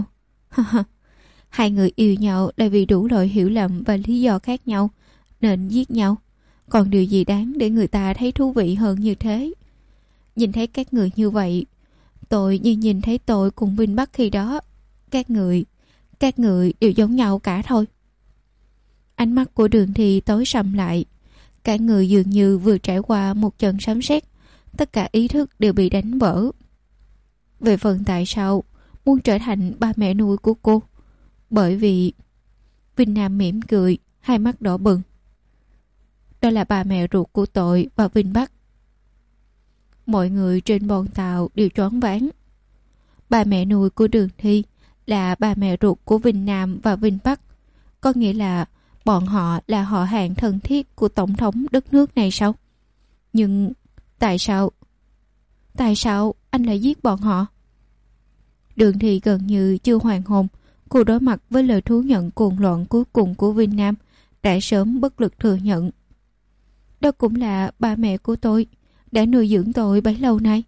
Speaker 1: Hai người yêu nhau là vì đủ loại hiểu lầm và lý do khác nhau nên giết nhau. Còn điều gì đáng để người ta thấy thú vị hơn như thế? Nhìn thấy các người như vậy, tôi như nhìn thấy tôi cùng Vinh Bắc khi đó. Các người, các người đều giống nhau cả thôi. Ánh mắt của Đường Thi tối sầm lại. Cả người dường như vừa trải qua một trận sấm sét. Tất cả ý thức đều bị đánh vỡ. Về phần tại sao muốn trở thành ba mẹ nuôi của cô, bởi vì... Vinh Nam mỉm cười, hai mắt đỏ bừng. Đó là bà mẹ ruột của tội và Vinh Bắc. Mọi người trên bọn tàu đều choáng váng. Bà mẹ nuôi của Đường Thi là bà mẹ ruột của Vinh Nam và Vinh Bắc. Có nghĩa là bọn họ là họ hàng thân thiết của tổng thống đất nước này sao? Nhưng tại sao? Tại sao anh lại giết bọn họ? Đường Thị gần như chưa hoàn hồn. Cô đối mặt với lời thú nhận cuồng loạn cuối cùng của Vinh Nam, đã sớm bất lực thừa nhận. Đó cũng là ba mẹ của tôi, đã nuôi dưỡng tôi bấy lâu nay.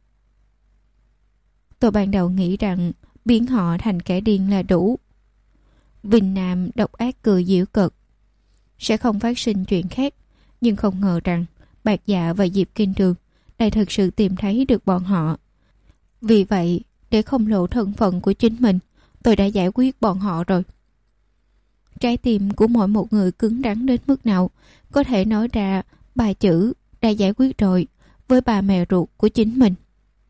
Speaker 1: Tôi ban đầu nghĩ rằng biến họ thành kẻ điên là đủ. Vinh Nam độc ác cười giễu cợt. Sẽ không phát sinh chuyện khác, nhưng không ngờ rằng Bạc Dạ và Diệp Kinh Đường lại thực sự tìm thấy được bọn họ. Vì vậy, để không lộ thân phận của chính mình, tôi đã giải quyết bọn họ rồi. Trái tim của mỗi một người cứng rắn đến mức nào, có thể nói ra ba chữ đã giải quyết rồi với bà mẹ ruột của chính mình.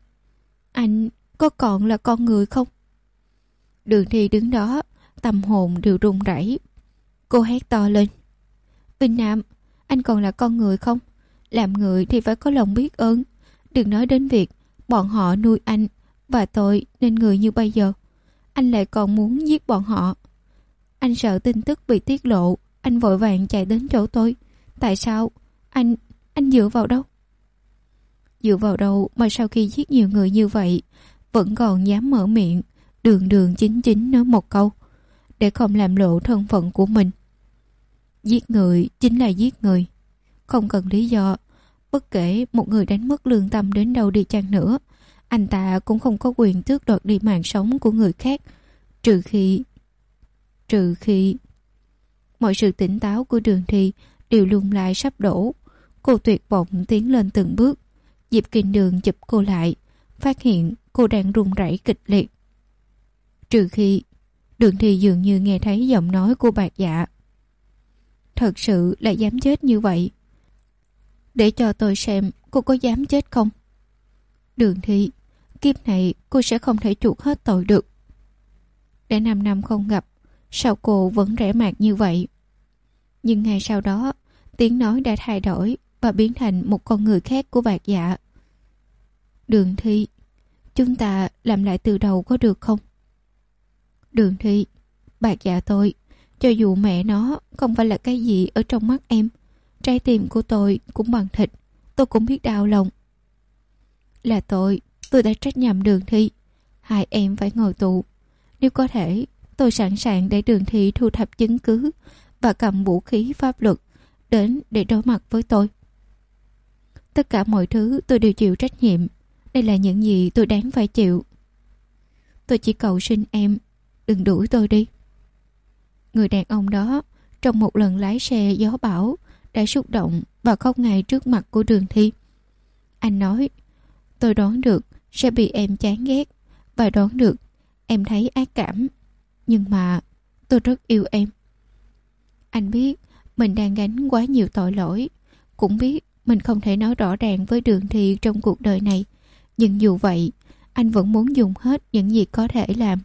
Speaker 1: Anh có còn là con người không? Đường Thi đứng đó, tâm hồn đều run rẩy. Cô hét to lên. Vinh Nam, anh còn là con người không? Làm người thì phải có lòng biết ơn. Đừng nói đến việc bọn họ nuôi anh và tôi nên người như bây giờ. Anh lại còn muốn giết bọn họ. Anh sợ tin tức bị tiết lộ, anh vội vàng chạy đến chỗ tôi. Tại sao? Anh... anh dựa vào đâu? Dựa vào đâu mà sau khi giết nhiều người như vậy vẫn còn dám mở miệng đường đường chính chính nói một câu để không làm lộ thân phận của mình. Giết người chính là giết người, không cần lý do. Bất kể một người đánh mất lương tâm đến đâu đi chăng nữa, anh ta cũng không có quyền tước đoạt đi mạng sống của người khác, trừ khi trừ khi mọi sự tỉnh táo của Đường Thi đều lung lại sắp đổ. Cô tuyệt vọng tiến lên từng bước. Diệp Kinh Đường chụp cô lại, phát hiện cô đang run rẩy kịch liệt. Trừ khi Đường Thi dường như nghe thấy giọng nói của Bạc Dạ. Thật sự là dám chết như vậy? Để cho tôi xem cô có dám chết không. Đường Thi, kiếp này cô sẽ không thể chuộc hết tội được. Đã năm năm không gặp, sao cô vẫn rẻ mạt như vậy? Nhưng ngày sau đó, tiếng nói đã thay đổi và biến thành một con người khác của Bạc Dạ. Đường Thi, chúng ta làm lại từ đầu có được không? Đường Thi, Bạc Dạ tôi, cho dù mẹ nó không phải là cái gì ở trong mắt em, trái tim của tôi cũng bằng thịt, tôi cũng biết đau lòng. Là tôi, tôi đã trách nhầm Đường Thi. Hai em phải ngồi tù. Nếu có thể, tôi sẵn sàng để Đường Thi thu thập chứng cứ và cầm vũ khí pháp luật đến để đối mặt với tôi. Tất cả mọi thứ tôi đều chịu trách nhiệm. Đây là những gì tôi đáng phải chịu. Tôi chỉ cầu xin em, đừng đuổi tôi đi. Người đàn ông đó, trong một lần lái xe gió bão, đã xúc động và khóc ngay trước mặt của Đường Thi. Anh nói, tôi đoán được sẽ bị em chán ghét và đoán được em thấy ác cảm. Nhưng mà tôi rất yêu em. Anh biết mình đang gánh quá nhiều tội lỗi, cũng biết mình không thể nói rõ ràng với Đường Thi trong cuộc đời này. Nhưng dù vậy, anh vẫn muốn dùng hết những gì có thể làm.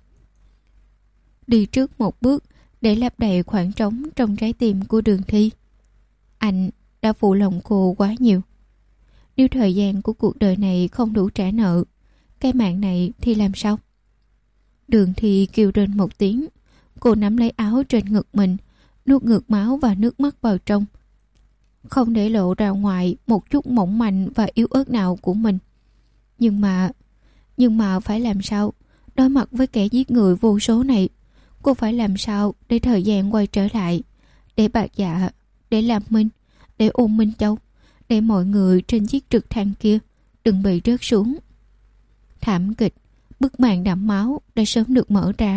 Speaker 1: Đi trước một bước để lấp đầy khoảng trống trong trái tim của Đường Thi. Anh đã phụ lòng cô quá nhiều. Nếu thời gian của cuộc đời này không đủ trả nợ, cái mạng này thì làm sao? Đường Thi kêu lên một tiếng. Cô nắm lấy áo trên ngực mình, nuốt ngược máu và nước mắt vào trong, không để lộ ra ngoài một chút mỏng manh và yếu ớt nào của mình. Nhưng mà Nhưng mà phải làm sao? Đối mặt với kẻ giết người vô số này, cô phải làm sao để thời gian quay trở lại, để Bạc Dạ, để Lam Minh, để Ôn Minh Châu, để mọi người trên chiếc trực thăng kia đừng bị rớt xuống. Thảm kịch, bức màn đẫm máu đã sớm được mở ra.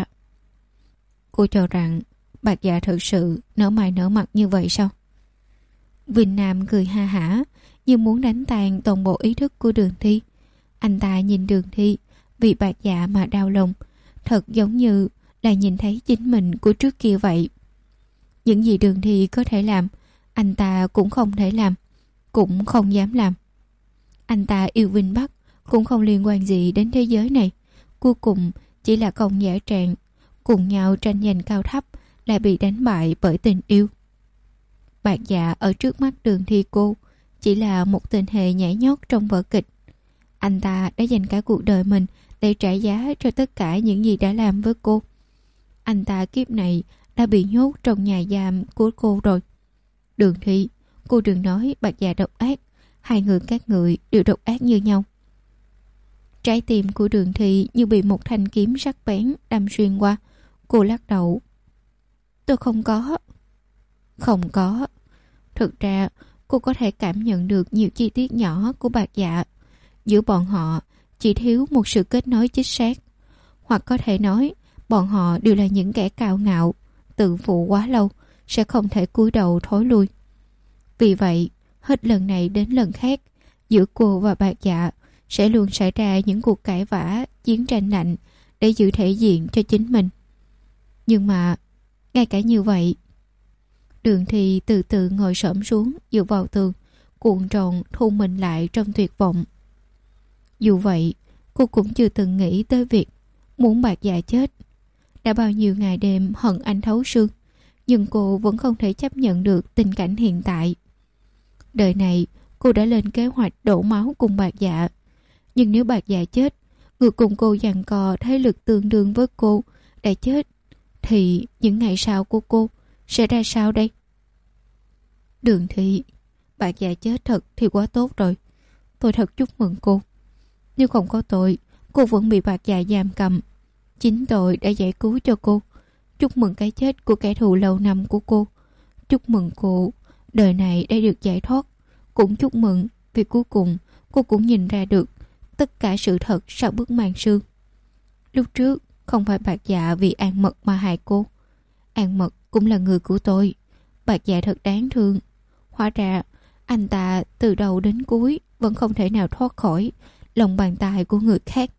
Speaker 1: Cô cho rằng Bạc Dạ thật sự nở mày nở mặt như vậy sao? Vinh Nam cười ha hả, như muốn đánh tan toàn bộ ý thức của Đường Thi. Anh ta nhìn Đường Thi vì Bạc Dạ mà đau lòng, thật giống như là nhìn thấy chính mình của trước kia vậy. Những gì Đường Thi có thể làm, anh ta cũng không thể làm, cũng không dám làm. Anh ta yêu Vinh Bắc cũng không liên quan gì đến thế giới này. Cuối cùng chỉ là công giả trạng, cùng nhau tranh giành cao thấp, lại bị đánh bại bởi tình yêu. Bạc Dạ ở trước mắt Đường Thi cô chỉ là một tình hề nhảy nhót trong vở kịch. Anh ta đã dành cả cuộc đời mình để trả giá cho tất cả những gì đã làm với cô. Anh ta kiếp này đã bị nhốt trong nhà giam của cô rồi. Đường Thi, cô đừng nói Bạc Dạ độc ác. Hai người các người đều độc ác như nhau. Trái tim của Đường Thi như bị một thanh kiếm sắc bén đâm xuyên qua. Cô lắc đầu. Tôi không có. Không có. Thực ra cô có thể cảm nhận được nhiều chi tiết nhỏ của Bạc Dạ. Giữa bọn họ chỉ thiếu một sự kết nối chính xác. Hoặc có thể nói bọn họ đều là những kẻ cao ngạo, tự phụ quá lâu, sẽ không thể cúi đầu thối lui. Vì vậy, hết lần này đến lần khác, giữa cô và Bạc Dạ sẽ luôn xảy ra những cuộc cãi vã, chiến tranh lạnh để giữ thể diện cho chính mình. Nhưng mà, ngay cả như vậy, Đường Thi từ từ ngồi xổm xuống dựa vào tường, cuộn tròn thu mình lại trong tuyệt vọng. Dù vậy, cô cũng chưa từng nghĩ tới việc muốn Bạc Dạ chết. Đã bao nhiêu ngày đêm hận anh thấu xương, nhưng cô vẫn không thể chấp nhận được tình cảnh hiện tại. Đời này, cô đã lên kế hoạch đổ máu cùng Bạc Dạ. Nhưng nếu Bạc Dạ chết, người cùng cô giằng co thế lực tương đương với cô đã chết, thì những ngày sau của cô sẽ ra sao đây? Đường Thi, Bạc Dạ chết thật thì quá tốt rồi. Tôi thật chúc mừng cô. Nếu không có tội, cô vẫn bị Bạc Dạ giam cầm. Chính tội đã giải cứu cho cô. Chúc mừng cái chết của kẻ thù lâu năm của cô. Chúc mừng cô, đời này đã được giải thoát. Cũng chúc mừng vì cuối cùng cô cũng nhìn ra được tất cả sự thật sau bức màn sương. Lúc trước không phải Bạc Dạ vì An Mật mà hại cô. An Mật cũng là người của tôi. Bạc Dạ thật đáng thương. Hóa ra anh ta từ đầu đến cuối vẫn không thể nào thoát khỏi lòng bàn tay của người khác.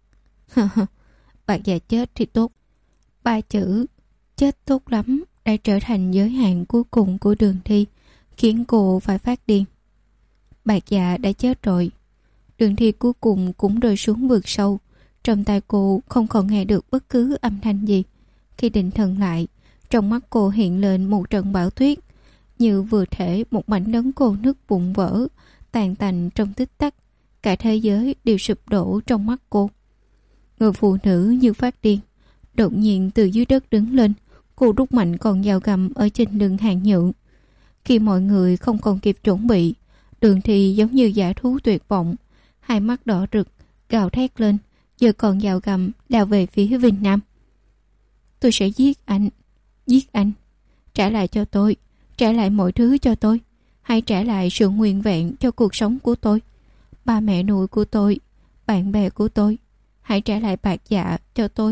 Speaker 1: Bạc Dạ chết thì tốt. Ba chữ chết tốt lắm đã trở thành giới hạn cuối cùng của Đường Thi, khiến cô phải phát điên. Bạc Dạ đã chết rồi. Đường Thi cuối cùng cũng rơi xuống vực sâu. Trong tai cô không còn nghe được bất cứ âm thanh gì. Khi định thần lại, trong mắt cô hiện lên một trận bão tuyết, như vừa thể một mảnh đống cô nước vụn vỡ, tàn tành trong tích tắc. Cả thế giới đều sụp đổ trong mắt cô. Người phụ nữ như phát điên, đột nhiên từ dưới đất đứng lên. Cô rút mạnh con dao găm ở trên lưng Hàng Nhượng. Khi mọi người không còn kịp chuẩn bị, Đường Thi giống như dã thú tuyệt vọng, hai mắt đỏ rực, gào thét lên, giơ con dao găm lao về phía Vinh Nam. Tôi sẽ giết anh, giết anh, trả lại cho tôi, trả lại mọi thứ cho tôi, hãy trả lại sự nguyên vẹn cho cuộc sống của tôi, ba mẹ nuôi của tôi, bạn bè của tôi, hãy trả lại Bạc Dạ cho tôi.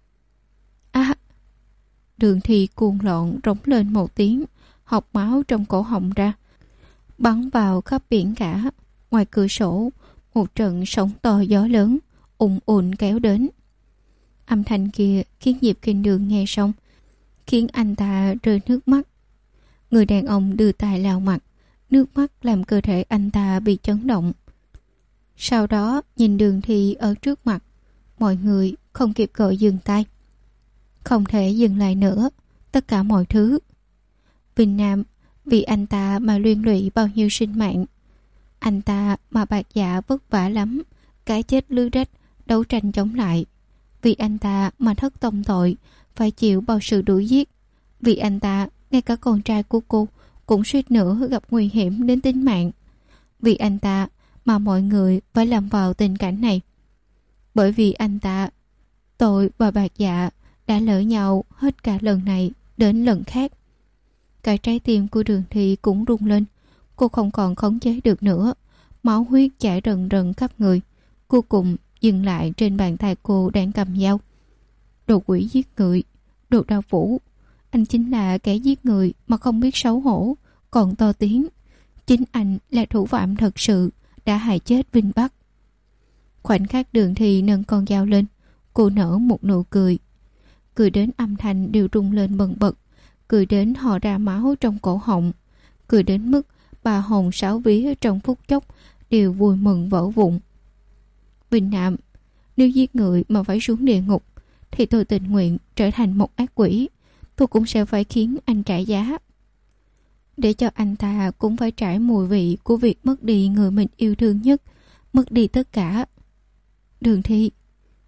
Speaker 1: À! Đường Thi cuồng loạn rống lên một tiếng, học máu trong cổ họng ra, bắn vào khắp biển cả. Ngoài cửa sổ, một trận sóng to gió lớn ùn ùn kéo đến. Âm thanh kia khiến Diệp Kinh Đường nghe xong, khiến anh ta rơi nước mắt. Người đàn ông đưa tay lau mặt, nước mắt làm cơ thể anh ta bị chấn động. Sau đó nhìn Đường Thi ở trước mặt, mọi người không kịp gọi dừng tay. Không thể dừng lại nữa, tất cả mọi thứ. Vinh Nam vì anh ta mà liên lụy bao nhiêu sinh mạng. Anh ta mà Bạc Dạ vất vả lắm, cái chết lưới rách, đấu tranh chống lại. Vì anh ta mà thất tông tội, phải chịu bao sự đuổi giết. Vì anh ta, ngay cả con trai của cô cũng suýt nữa gặp nguy hiểm đến tính mạng. Vì anh ta mà mọi người phải lâm vào tình cảnh này. Bởi vì anh ta, tôi và Bạc Dạ đã lỡ nhau hết cả lần này đến lần khác. Cả trái tim của Đường Thi cũng rung lên. Cô không còn khống chế được nữa. Máu huyết chảy rần rần khắp người. Cuối cùng dừng lại trên bàn tay cô đang cầm dao. Đồ quỷ giết người, đồ đao phủ. Anh chính là kẻ giết người mà không biết xấu hổ, còn to tiếng. Chính anh là thủ phạm thật sự đã hại chết Vinh Bắc. Khoảnh khắc Đường Thi nâng con dao lên, cô nở một nụ cười. Cười đến âm thanh đều rung lên bần bật, cười đến họ ra máu trong cổ họng, cười đến mức bà hồn sáu vía trong phút chốc đều vui mừng vỡ vụn. Vinh Nam, nếu giết người mà phải xuống địa ngục, thì tôi tình nguyện trở thành một ác quỷ. Tôi cũng sẽ phải khiến anh trả giá, để cho anh ta cũng phải trải mùi vị của việc mất đi người mình yêu thương nhất, mất đi tất cả. Đường Thi,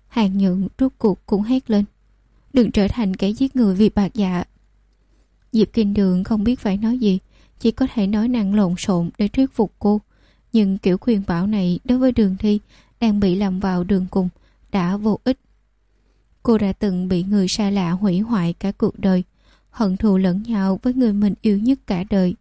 Speaker 1: Hàng Nhượng rốt cuộc cũng hét lên: đừng trở thành kẻ giết người vì bạc dạ. Diệp Kinh Đường không biết phải nói gì, chỉ có thể nói năng lộn xộn để thuyết phục cô. Nhưng kiểu khuyên bảo này đối với Đường Thi đang bị làm vào đường cùng đã vô ích. Cô đã từng bị người xa lạ hủy hoại cả cuộc đời, hận thù lẫn nhau với người mình yêu nhất cả đời.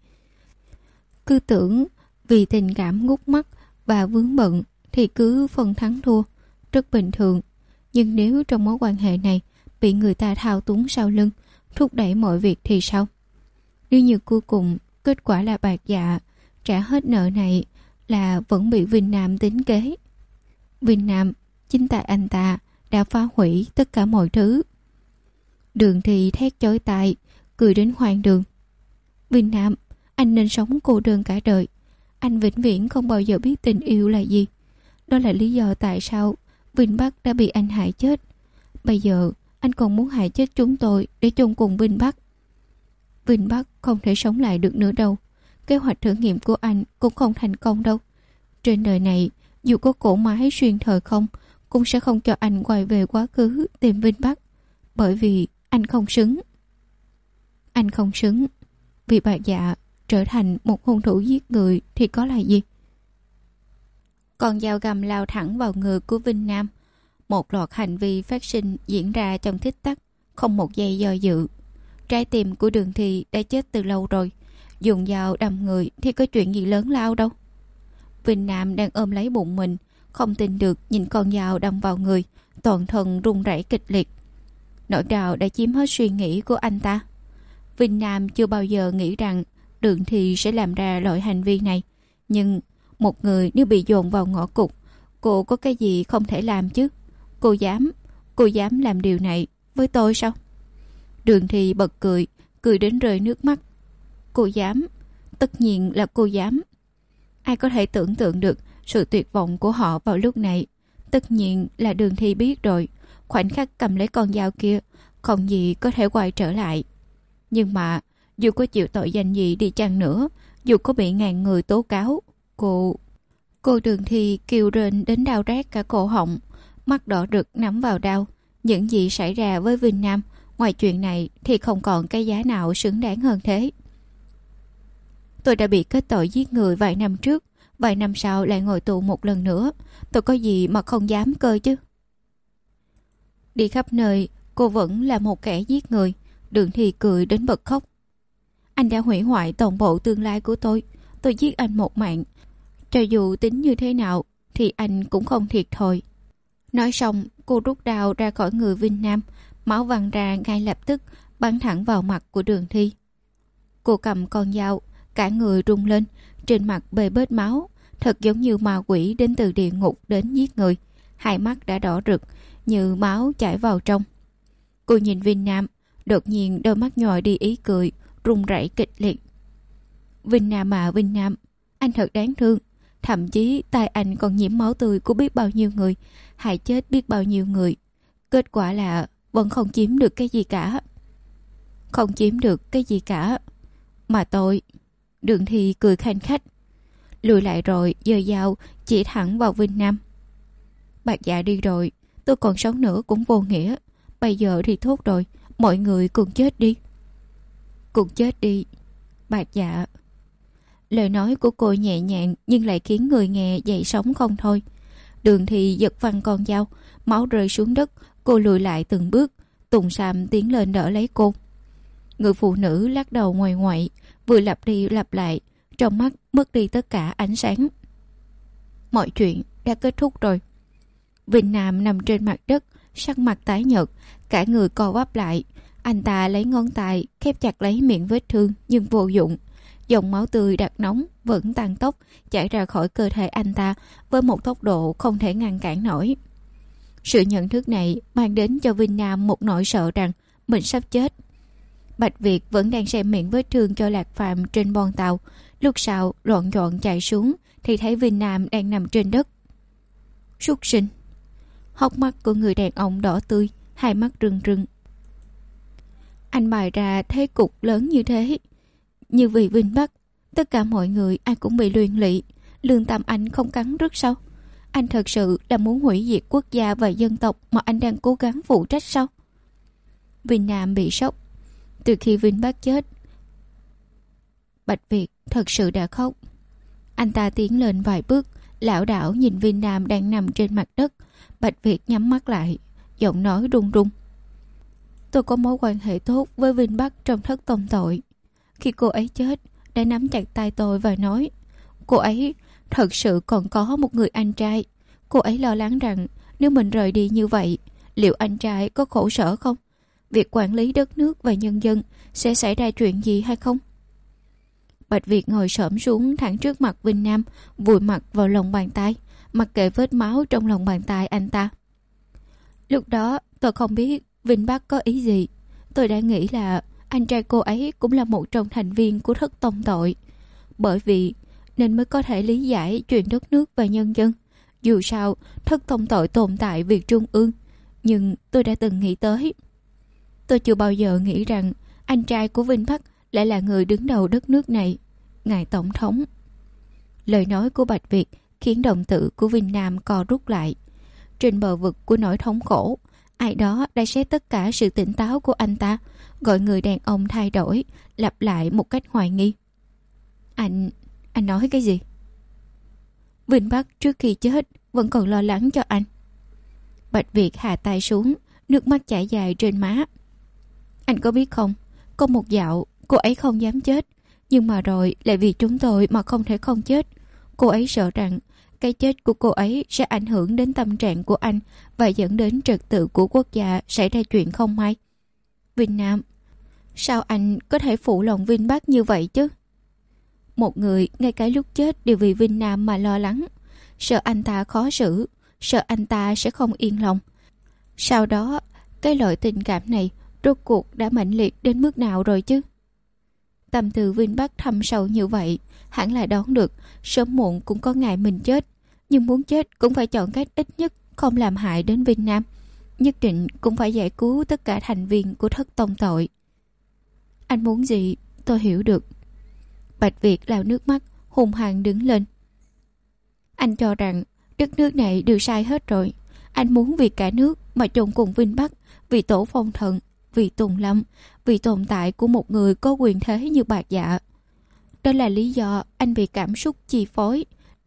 Speaker 1: Cứ tưởng vì tình cảm ngút mắt và vướng bận thì cứ phân thắng thua, rất bình thường. Nhưng nếu trong mối quan hệ này bị người ta thao túng sau lưng, thúc đẩy mọi việc thì sao? Nếu như cuối cùng kết quả là bạc dạ, trả hết nợ này là vẫn bị Vinh Nam tính kế. Vinh Nam, chính tại anh ta đã phá hủy tất cả mọi thứ. Đường Thì thét chói tai, cười đến hoang đường. Vinh Nam, anh nên sống cô đơn cả đời. Anh vĩnh viễn không bao giờ biết tình yêu là gì. Đó là lý do tại sao Vinh Bắc đã bị anh hại chết. Bây giờ anh còn muốn hại chết chúng tôi để chôn cùng Vinh Bắc. Vinh Bắc không thể sống lại được nữa đâu. Kế hoạch thử nghiệm của anh cũng không thành công đâu. Trên đời này, dù có cổ máy xuyên thời không, cũng sẽ không cho anh quay về quá khứ tìm Vinh Bắc. Bởi vì anh không xứng. Anh không xứng. Vì bà dạ trở thành một hung thủ giết người thì có là gì? Con dao găm lao thẳng vào người của Vinh Nam. Một loạt hành vi phát sinh diễn ra trong tích tắc, không một giây do dự. Trái tim của Đường Thi đã chết từ lâu rồi. Dùng dao đâm người thì có chuyện gì lớn lao đâu. Vinh Nam đang ôm lấy bụng mình, không tin được nhìn con dao đâm vào người, toàn thân run rẩy kịch liệt. Nỗi đau đã chiếm hết suy nghĩ của anh ta. Vinh Nam chưa bao giờ nghĩ rằng Đường Thi sẽ làm ra loại hành vi này. Nhưng một người nếu bị dồn vào ngõ cụt, cô có cái gì không thể làm chứ? Cô dám, cô dám làm điều này với tôi sao? Đường Thi bật cười, cười đến rơi nước mắt. Cô dám, tất nhiên là cô dám. Ai có thể tưởng tượng được sự tuyệt vọng của họ vào lúc này? Tất nhiên là Đường Thi biết rồi. Khoảnh khắc cầm lấy con dao kia, không gì có thể quay trở lại. Nhưng mà dù có chịu tội danh gì đi chăng nữa, dù có bị ngàn người tố cáo, cô... Cô Đường Thi kêu rên đến đau rát cả cổ họng, mắt đỏ rực nắm vào đau. Những gì xảy ra với Vinh Nam, ngoài chuyện này thì không còn cái giá nào xứng đáng hơn thế. Tôi đã bị kết tội giết người vài năm trước, vài năm sau lại ngồi tù một lần nữa. Tôi có gì mà không dám cơ chứ? Đi khắp nơi, cô vẫn là một kẻ giết người. Đường Thi cười đến bật khóc. Anh đã hủy hoại toàn bộ tương lai của tôi. Tôi giết anh một mạng. Cho dù tính như thế nào thì anh cũng không thiệt thòi. Nói xong, cô rút đao ra khỏi người Vinh Nam. Máu văng ra ngay lập tức, bắn thẳng vào mặt của Đường Thi. Cô cầm con dao, cả người rung lên, trên mặt bê bết máu, thật giống như ma quỷ đến từ địa ngục đến giết người. Hai mắt đã đỏ rực, như máu chảy vào trong. Cô nhìn Vinh Nam, đột nhiên đôi mắt nhòi đi ý cười, run rẩy kịch liệt. Vinh Nam à Vinh Nam, anh thật đáng thương. Thậm chí tay anh còn nhiễm máu tươi của biết bao nhiêu người, hại chết biết bao nhiêu người. Kết quả là vẫn không chiếm được cái gì cả. Không chiếm được cái gì cả. Mà tôi... Đường Thi cười khanh khách, lùi lại rồi giơ dao chỉ thẳng vào Vinh Nam. Bạc dạ đi rồi, tôi còn sống nữa cũng vô nghĩa. Bây giờ thì tốt rồi, mọi người cùng chết đi. Cùng chết đi. Bạc dạ. Lời nói của cô nhẹ nhàng nhưng lại khiến người nghe dậy sóng không thôi. Đường Thi giật văng con dao, máu rơi xuống đất. Cô lùi lại từng bước. Tùng Sam tiến lên đỡ lấy cô. Người phụ nữ lắc đầu ngoại ngoại, vừa lặp đi lặp lại, trong mắt mất đi tất cả ánh sáng. Mọi chuyện đã kết thúc rồi. Vinh Nam nằm trên mặt đất, sắc mặt tái nhợt, cả người co quắp lại. Anh ta lấy ngón tay khép chặt lấy miệng vết thương nhưng vô dụng. Dòng máu tươi đặc nóng vẫn tăng tốc chảy ra khỏi cơ thể anh ta với một tốc độ không thể ngăn cản nổi. Sự nhận thức này mang đến cho Vinh Nam một nỗi sợ rằng mình sắp chết. Bạch Việt vẫn đang xem miệng vết thương cho Lạc Phàm trên bon tàu. Lúc sau loạn trọn chạy xuống thì thấy Vinh Nam đang nằm trên đất. Súc sinh. Hốc mắt của người đàn ông đỏ tươi, hai mắt rưng rưng. Anh bày ra thế cục lớn như thế, như vì Vinh Bắc, tất cả mọi người ai cũng bị luyện lị. Lương tâm anh không cắn rứt sao? Anh thật sự là muốn hủy diệt quốc gia và dân tộc mà anh đang cố gắng phụ trách sao? Vinh Nam bị sốc. Từ khi Vinh Bắc chết, Bạch Việt thật sự đã khóc. Anh ta tiến lên vài bước, lảo đảo nhìn Vinh Nam đang nằm trên mặt đất. Bạch Việt nhắm mắt lại, giọng nói run run. Tôi có mối quan hệ tốt với Vinh Bắc trong thất tông tội. Khi cô ấy chết, đã nắm chặt tay tôi và nói, cô ấy thật sự còn có một người anh trai. Cô ấy lo lắng rằng nếu mình rời đi như vậy, liệu anh trai có khổ sở không? Việc quản lý đất nước và nhân dân sẽ xảy ra chuyện gì hay không? Bạch Việt ngồi xổm xuống thẳng trước mặt Vinh Nam, vùi mặt vào lòng bàn tay, mặc kệ vết máu trong lòng bàn tay anh ta. Lúc đó tôi không biết Vinh Bắc có ý gì. Tôi đã nghĩ là anh trai cô ấy cũng là một trong thành viên của thất tông tội. Bởi vì nên mới có thể lý giải chuyện đất nước và nhân dân. Dù sao, thất tông tội tồn tại việc trung ương. Nhưng tôi đã từng nghĩ tới. Tôi chưa bao giờ nghĩ rằng anh trai của Vinh Bắc lại là người đứng đầu đất nước này, ngài tổng thống. Lời nói của Bạch Việt khiến đồng tử của Vinh Nam co rút lại. Trên bờ vực của nỗi thống khổ, ai đó đã xét tất cả sự tỉnh táo của anh ta, gọi người đàn ông thay đổi, lặp lại một cách hoài nghi. Anh... anh nói cái gì? Vinh Bắc trước khi chết vẫn còn lo lắng cho anh. Bạch Việt hạ tay xuống, nước mắt chảy dài trên má. Anh có biết không, có một dạo cô ấy không dám chết, nhưng mà rồi lại vì chúng tôi mà không thể không chết. Cô ấy sợ rằng cái chết của cô ấy sẽ ảnh hưởng đến tâm trạng của anh và dẫn đến trật tự của quốc gia xảy ra chuyện không may. Vinh Nam, sao anh có thể phụ lòng Vinh Bắc như vậy chứ? Một người ngay cả lúc chết đều vì Vinh Nam mà lo lắng, sợ anh ta khó xử, sợ anh ta sẽ không yên lòng. Sau đó, cái loại tình cảm này rốt cuộc đã mãnh liệt đến mức nào rồi chứ? Tâm tư Vinh Bắc thâm sâu như vậy, hẳn là đoán được sớm muộn cũng có ngày mình chết. Nhưng muốn chết cũng phải chọn cách ít nhất không làm hại đến Vinh Nam. Nhất định cũng phải giải cứu tất cả thành viên của thất tông tội. Anh muốn gì tôi hiểu được. Bạch Việt lau nước mắt, hùng hăng đứng lên. Anh cho rằng đất nước này đều sai hết rồi. Anh muốn vì cả nước mà chôn cùng Vinh Bắc, vì tổ phong thần, vì Tùng Lâm, vì tồn tại của một người có quyền thế như Bạc Dạ. Đó là lý do anh bị cảm xúc chi phối,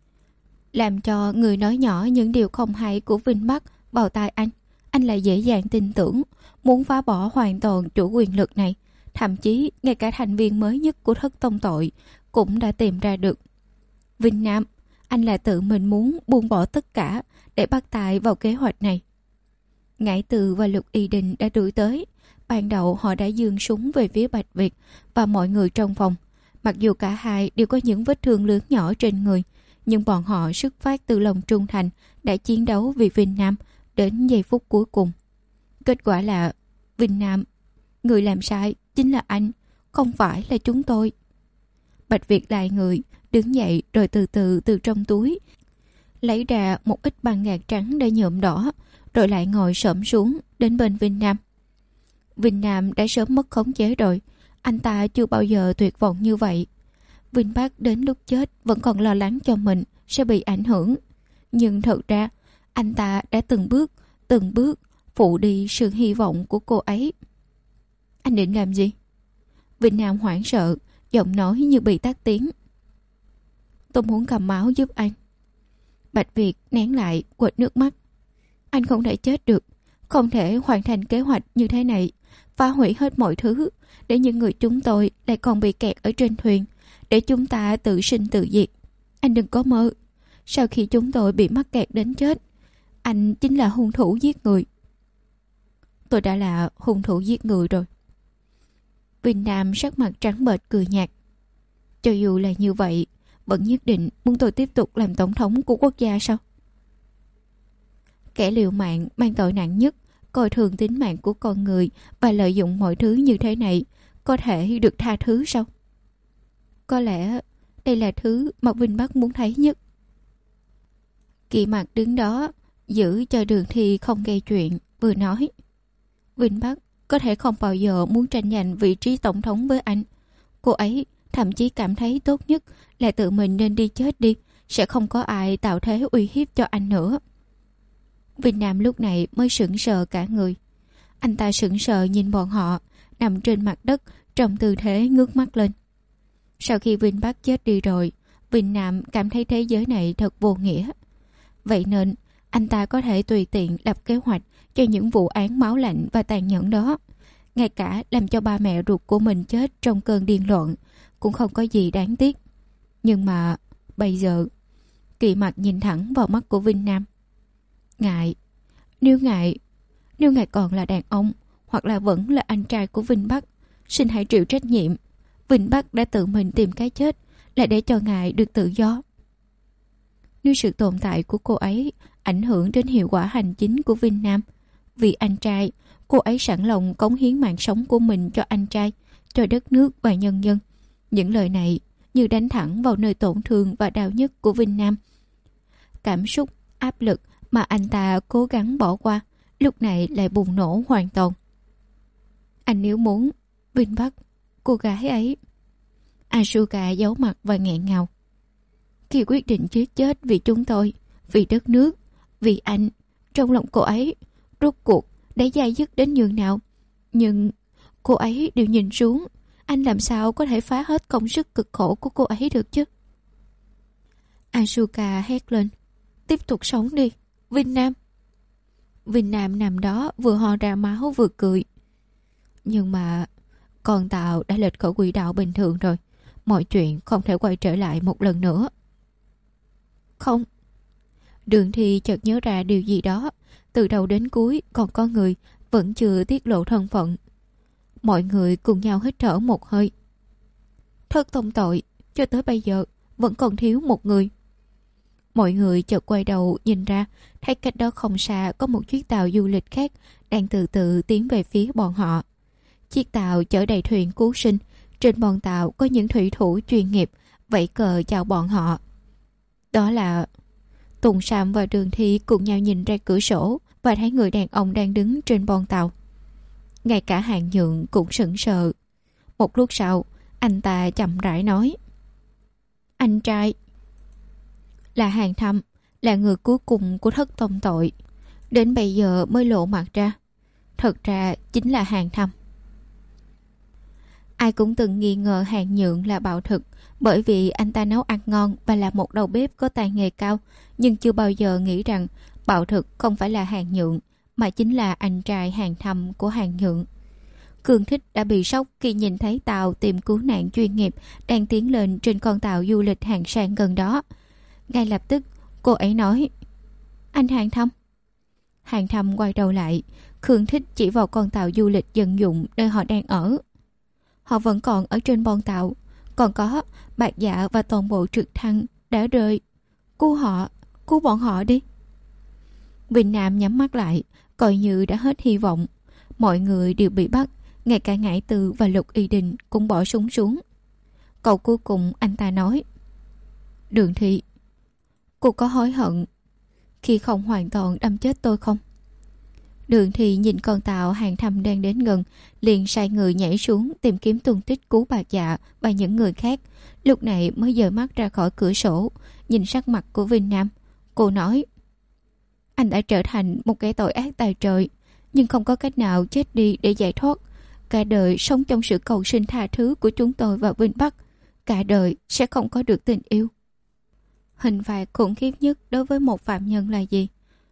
Speaker 1: làm cho người nói nhỏ những điều không hay của Vinh Bắc vào tai anh. Anh lại dễ dàng tin tưởng, muốn phá bỏ hoàn toàn chủ quyền lực này. Thậm chí ngay cả thành viên mới nhất của thất tông tội cũng đã tìm ra được. Vinh Nam, anh là tự mình muốn buông bỏ tất cả để bắt tay vào kế hoạch này. Ngải Từ và Lục Y Đình đã đuổi tới. Ban đầu họ đã giương súng về phía Bạch Việt và mọi người trong phòng. Mặc dù cả hai đều có những vết thương lớn nhỏ trên người, nhưng bọn họ xuất phát từ lòng trung thành, đã chiến đấu vì Vinh Nam đến giây phút cuối cùng. Kết quả là Vinh Nam, người làm sai chính là anh, không phải là chúng tôi. Bạch Việt lại người, đứng dậy rồi từ từ từ trong túi lấy ra một ít băng gạc trắng để nhuộm đỏ, rồi lại ngồi xổm xuống đến bên Vinh Nam. Vinh Nam đã sớm mất khống chế rồi. Anh ta chưa bao giờ tuyệt vọng như vậy. Vinh Bắc đến lúc chết vẫn còn lo lắng cho mình sẽ bị ảnh hưởng. Nhưng thật ra anh ta đã từng bước, từng bước phụ đi sự hy vọng của cô ấy. Anh định làm gì? Vinh Nam hoảng sợ, giọng nói như bị tắt tiếng. Tôi muốn cầm máu giúp anh. Bạch Việt nén lại, quệt nước mắt. Anh không thể chết được, không thể hoàn thành kế hoạch như thế này, phá hủy hết mọi thứ, để những người chúng tôi lại còn bị kẹt ở trên thuyền, để chúng ta tự sinh tự diệt. Anh đừng có mơ. Sau khi chúng tôi bị mắc kẹt đến chết, anh chính là hung thủ giết người. Tôi đã là hung thủ giết người rồi. Vinh Nam sắc mặt trắng bệch cười nhạt. Cho dù là như vậy, vẫn nhất định muốn tôi tiếp tục làm tổng thống của quốc gia sao? Kẻ liều mạng mang tội nặng nhất, coi thường tính mạng của con người và lợi dụng mọi thứ như thế này, có thể được tha thứ sao? Có lẽ đây là thứ mà Vinh Bắc muốn thấy nhất. Kỵ Mặc đứng đó giữ cho Đường Thi không gây chuyện, vừa nói: Vinh Bắc có thể không bao giờ muốn tranh giành vị trí tổng thống với anh. Cô ấy thậm chí cảm thấy tốt nhất là tự mình nên đi chết đi, sẽ không có ai tạo thế uy hiếp cho anh nữa. Vinh Nam lúc này mới sững sờ cả người. Anh ta sững sờ nhìn bọn họ nằm trên mặt đất trong tư thế ngước mắt lên. Sau khi Vinh Bắc chết đi rồi, Vinh Nam cảm thấy thế giới này thật vô nghĩa. Vậy nên anh ta có thể tùy tiện lập kế hoạch cho những vụ án máu lạnh và tàn nhẫn đó. Ngay cả làm cho ba mẹ ruột của mình chết trong cơn điên loạn cũng không có gì đáng tiếc. Nhưng mà bây giờ, Kỳ Mặc nhìn thẳng vào mắt của Vinh Nam. Ngài, nếu ngài, nếu ngài còn là đàn ông hoặc là vẫn là anh trai của Vinh Bắc, xin hãy chịu trách nhiệm. Vinh Bắc đã tự mình tìm cái chết là để cho ngài được tự do. Nếu sự tồn tại của cô ấy ảnh hưởng đến hiệu quả hành chính của Vinh Nam, vì anh trai, cô ấy sẵn lòng cống hiến mạng sống của mình cho anh trai, cho đất nước và nhân dân. Những lời này như đánh thẳng vào nơi tổn thương và đau nhất của Vinh Nam. Cảm xúc, áp lực mà anh ta cố gắng bỏ qua, lúc này lại bùng nổ hoàn toàn. Anh nếu muốn, Vinh Bắc, cô gái ấy. Asuka giấu mặt và nghẹn ngào. Khi quyết định chết chết vì chúng tôi, vì đất nước, vì anh, trong lòng cô ấy, rốt cuộc đã dai dứt đến nhường nào. Nhưng cô ấy đều nhìn xuống, anh làm sao có thể phá hết công sức cực khổ của cô ấy được chứ? Asuka hét lên. Tiếp tục sống đi, Vinh Nam. Vinh Nam nằm đó vừa ho ra máu vừa cười. Nhưng mà con tàu đã lệch khỏi quỹ đạo bình thường rồi. Mọi chuyện không thể quay trở lại một lần nữa. Không. Đường Thi chợt nhớ ra điều gì đó. Từ đầu đến cuối còn có người vẫn chưa tiết lộ thân phận. Mọi người cùng nhau hít thở một hơi. Thất tông tội, cho tới bây giờ vẫn còn thiếu một người. Mọi người chợt quay đầu nhìn ra, thấy cách đó không xa có một chiếc tàu du lịch khác đang từ từ tiến về phía bọn họ. Chiếc tàu chở đầy thuyền cứu sinh. Trên bọn tàu có những thủy thủ chuyên nghiệp vẫy cờ chào bọn họ. Đó là Tùng Sam và Đường Thi cùng nhau nhìn ra cửa sổ và thấy người đàn ông đang đứng trên bon tàu. Ngay cả Hàng Nhượng cũng sững sờ. Một lúc sau, anh ta chậm rãi nói: Anh trai. Là Hàng Thâm, là người cuối cùng của thất tông tội. Đến bây giờ mới lộ mặt ra. Thật ra chính là Hàng Thâm. Ai cũng từng nghi ngờ Hàng Nhượng là bạo thực, bởi vì anh ta nấu ăn ngon và là một đầu bếp có tay nghề cao, nhưng chưa bao giờ nghĩ rằng bạo thực không phải là Hàng Nhượng, mà chính là anh trai Hàng Thâm của Hàng Nhượng. Cương Thích đã bị sốc khi nhìn thấy tàu tìm cứu nạn chuyên nghiệp đang tiến lên trên con tàu du lịch hạng sang gần đó. Ngay lập tức, cô ấy nói: Anh Hàng Thâm. Hàng Thâm quay đầu lại, Cương Thích chỉ vào con tàu du lịch dân dụng nơi họ đang ở. Họ vẫn còn ở trên bon tàu, còn có Bạc Dạ và toàn bộ trực thăng đã rơi. Cứu họ, cứu bọn họ đi. Vinh Nam nhắm mắt lại, coi như đã hết hy vọng. Mọi người đều bị bắt, ngay cả Ngải Từ và Lục Y Đình cũng bỏ súng xuống. Câu cuối cùng anh ta nói: Đường Thị, cô có hối hận khi không hoàn toàn đâm chết tôi không? Đường Thị nhìn con tàu Hàng Thâm đang đến gần, liền sai người nhảy xuống tìm kiếm tung tích cứu Bạc Dạ và những người khác. Lúc này mới dời mắt ra khỏi cửa sổ, nhìn sắc mặt của Vinh Nam. Cô nói: Anh đã trở thành một kẻ tội ác tày trời, nhưng không có cách nào chết đi để giải thoát. Cả đời sống trong sự cầu xin tha thứ của chúng tôi và Vinh Bắc, cả đời sẽ không có được tình yêu. Hình phạt khủng khiếp nhất đối với một phạm nhân là gì?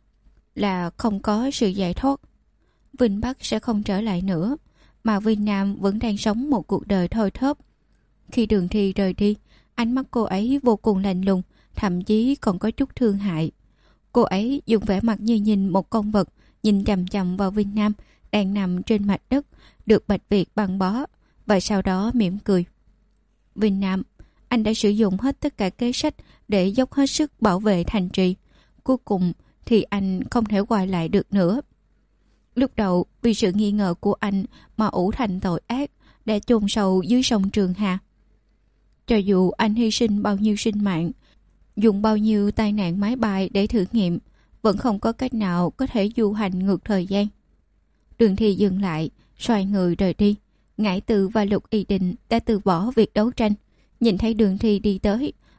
Speaker 1: Là không có sự giải thoát. Vinh Bắc sẽ không trở lại nữa, mà Vinh Nam vẫn đang sống một cuộc đời thoi thóp. Khi Đường Thi rời đi, ánh mắt cô ấy vô cùng lạnh lùng, thậm chí còn có chút thương hại. Cô ấy dùng vẻ mặt như nhìn một con vật, nhìn chằm chằm vào Vinh Nam đang nằm trên mặt đất, được Bạch Việt băng bó, và sau đó mỉm cười. Vinh Nam, anh đã sử dụng hết tất cả kế sách để dốc hết sức bảo vệ thành trì. Cuối cùng thì anh không thể quay lại được nữa. Lúc đầu vì sự nghi ngờ của anh mà ủ thành tội ác đã chôn sâu dưới sông Trường Hà. Cho dù anh hy sinh bao nhiêu sinh mạng, dùng bao nhiêu tai nạn máy bay để thử nghiệm, vẫn không có cách nào có thể du hành ngược thời gian. Đường Thi dừng lại, xoay người rời đi. Ngải Từ và Lục Y Định đã từ bỏ việc đấu tranh. Nhìn thấy Đường Thi đi tới,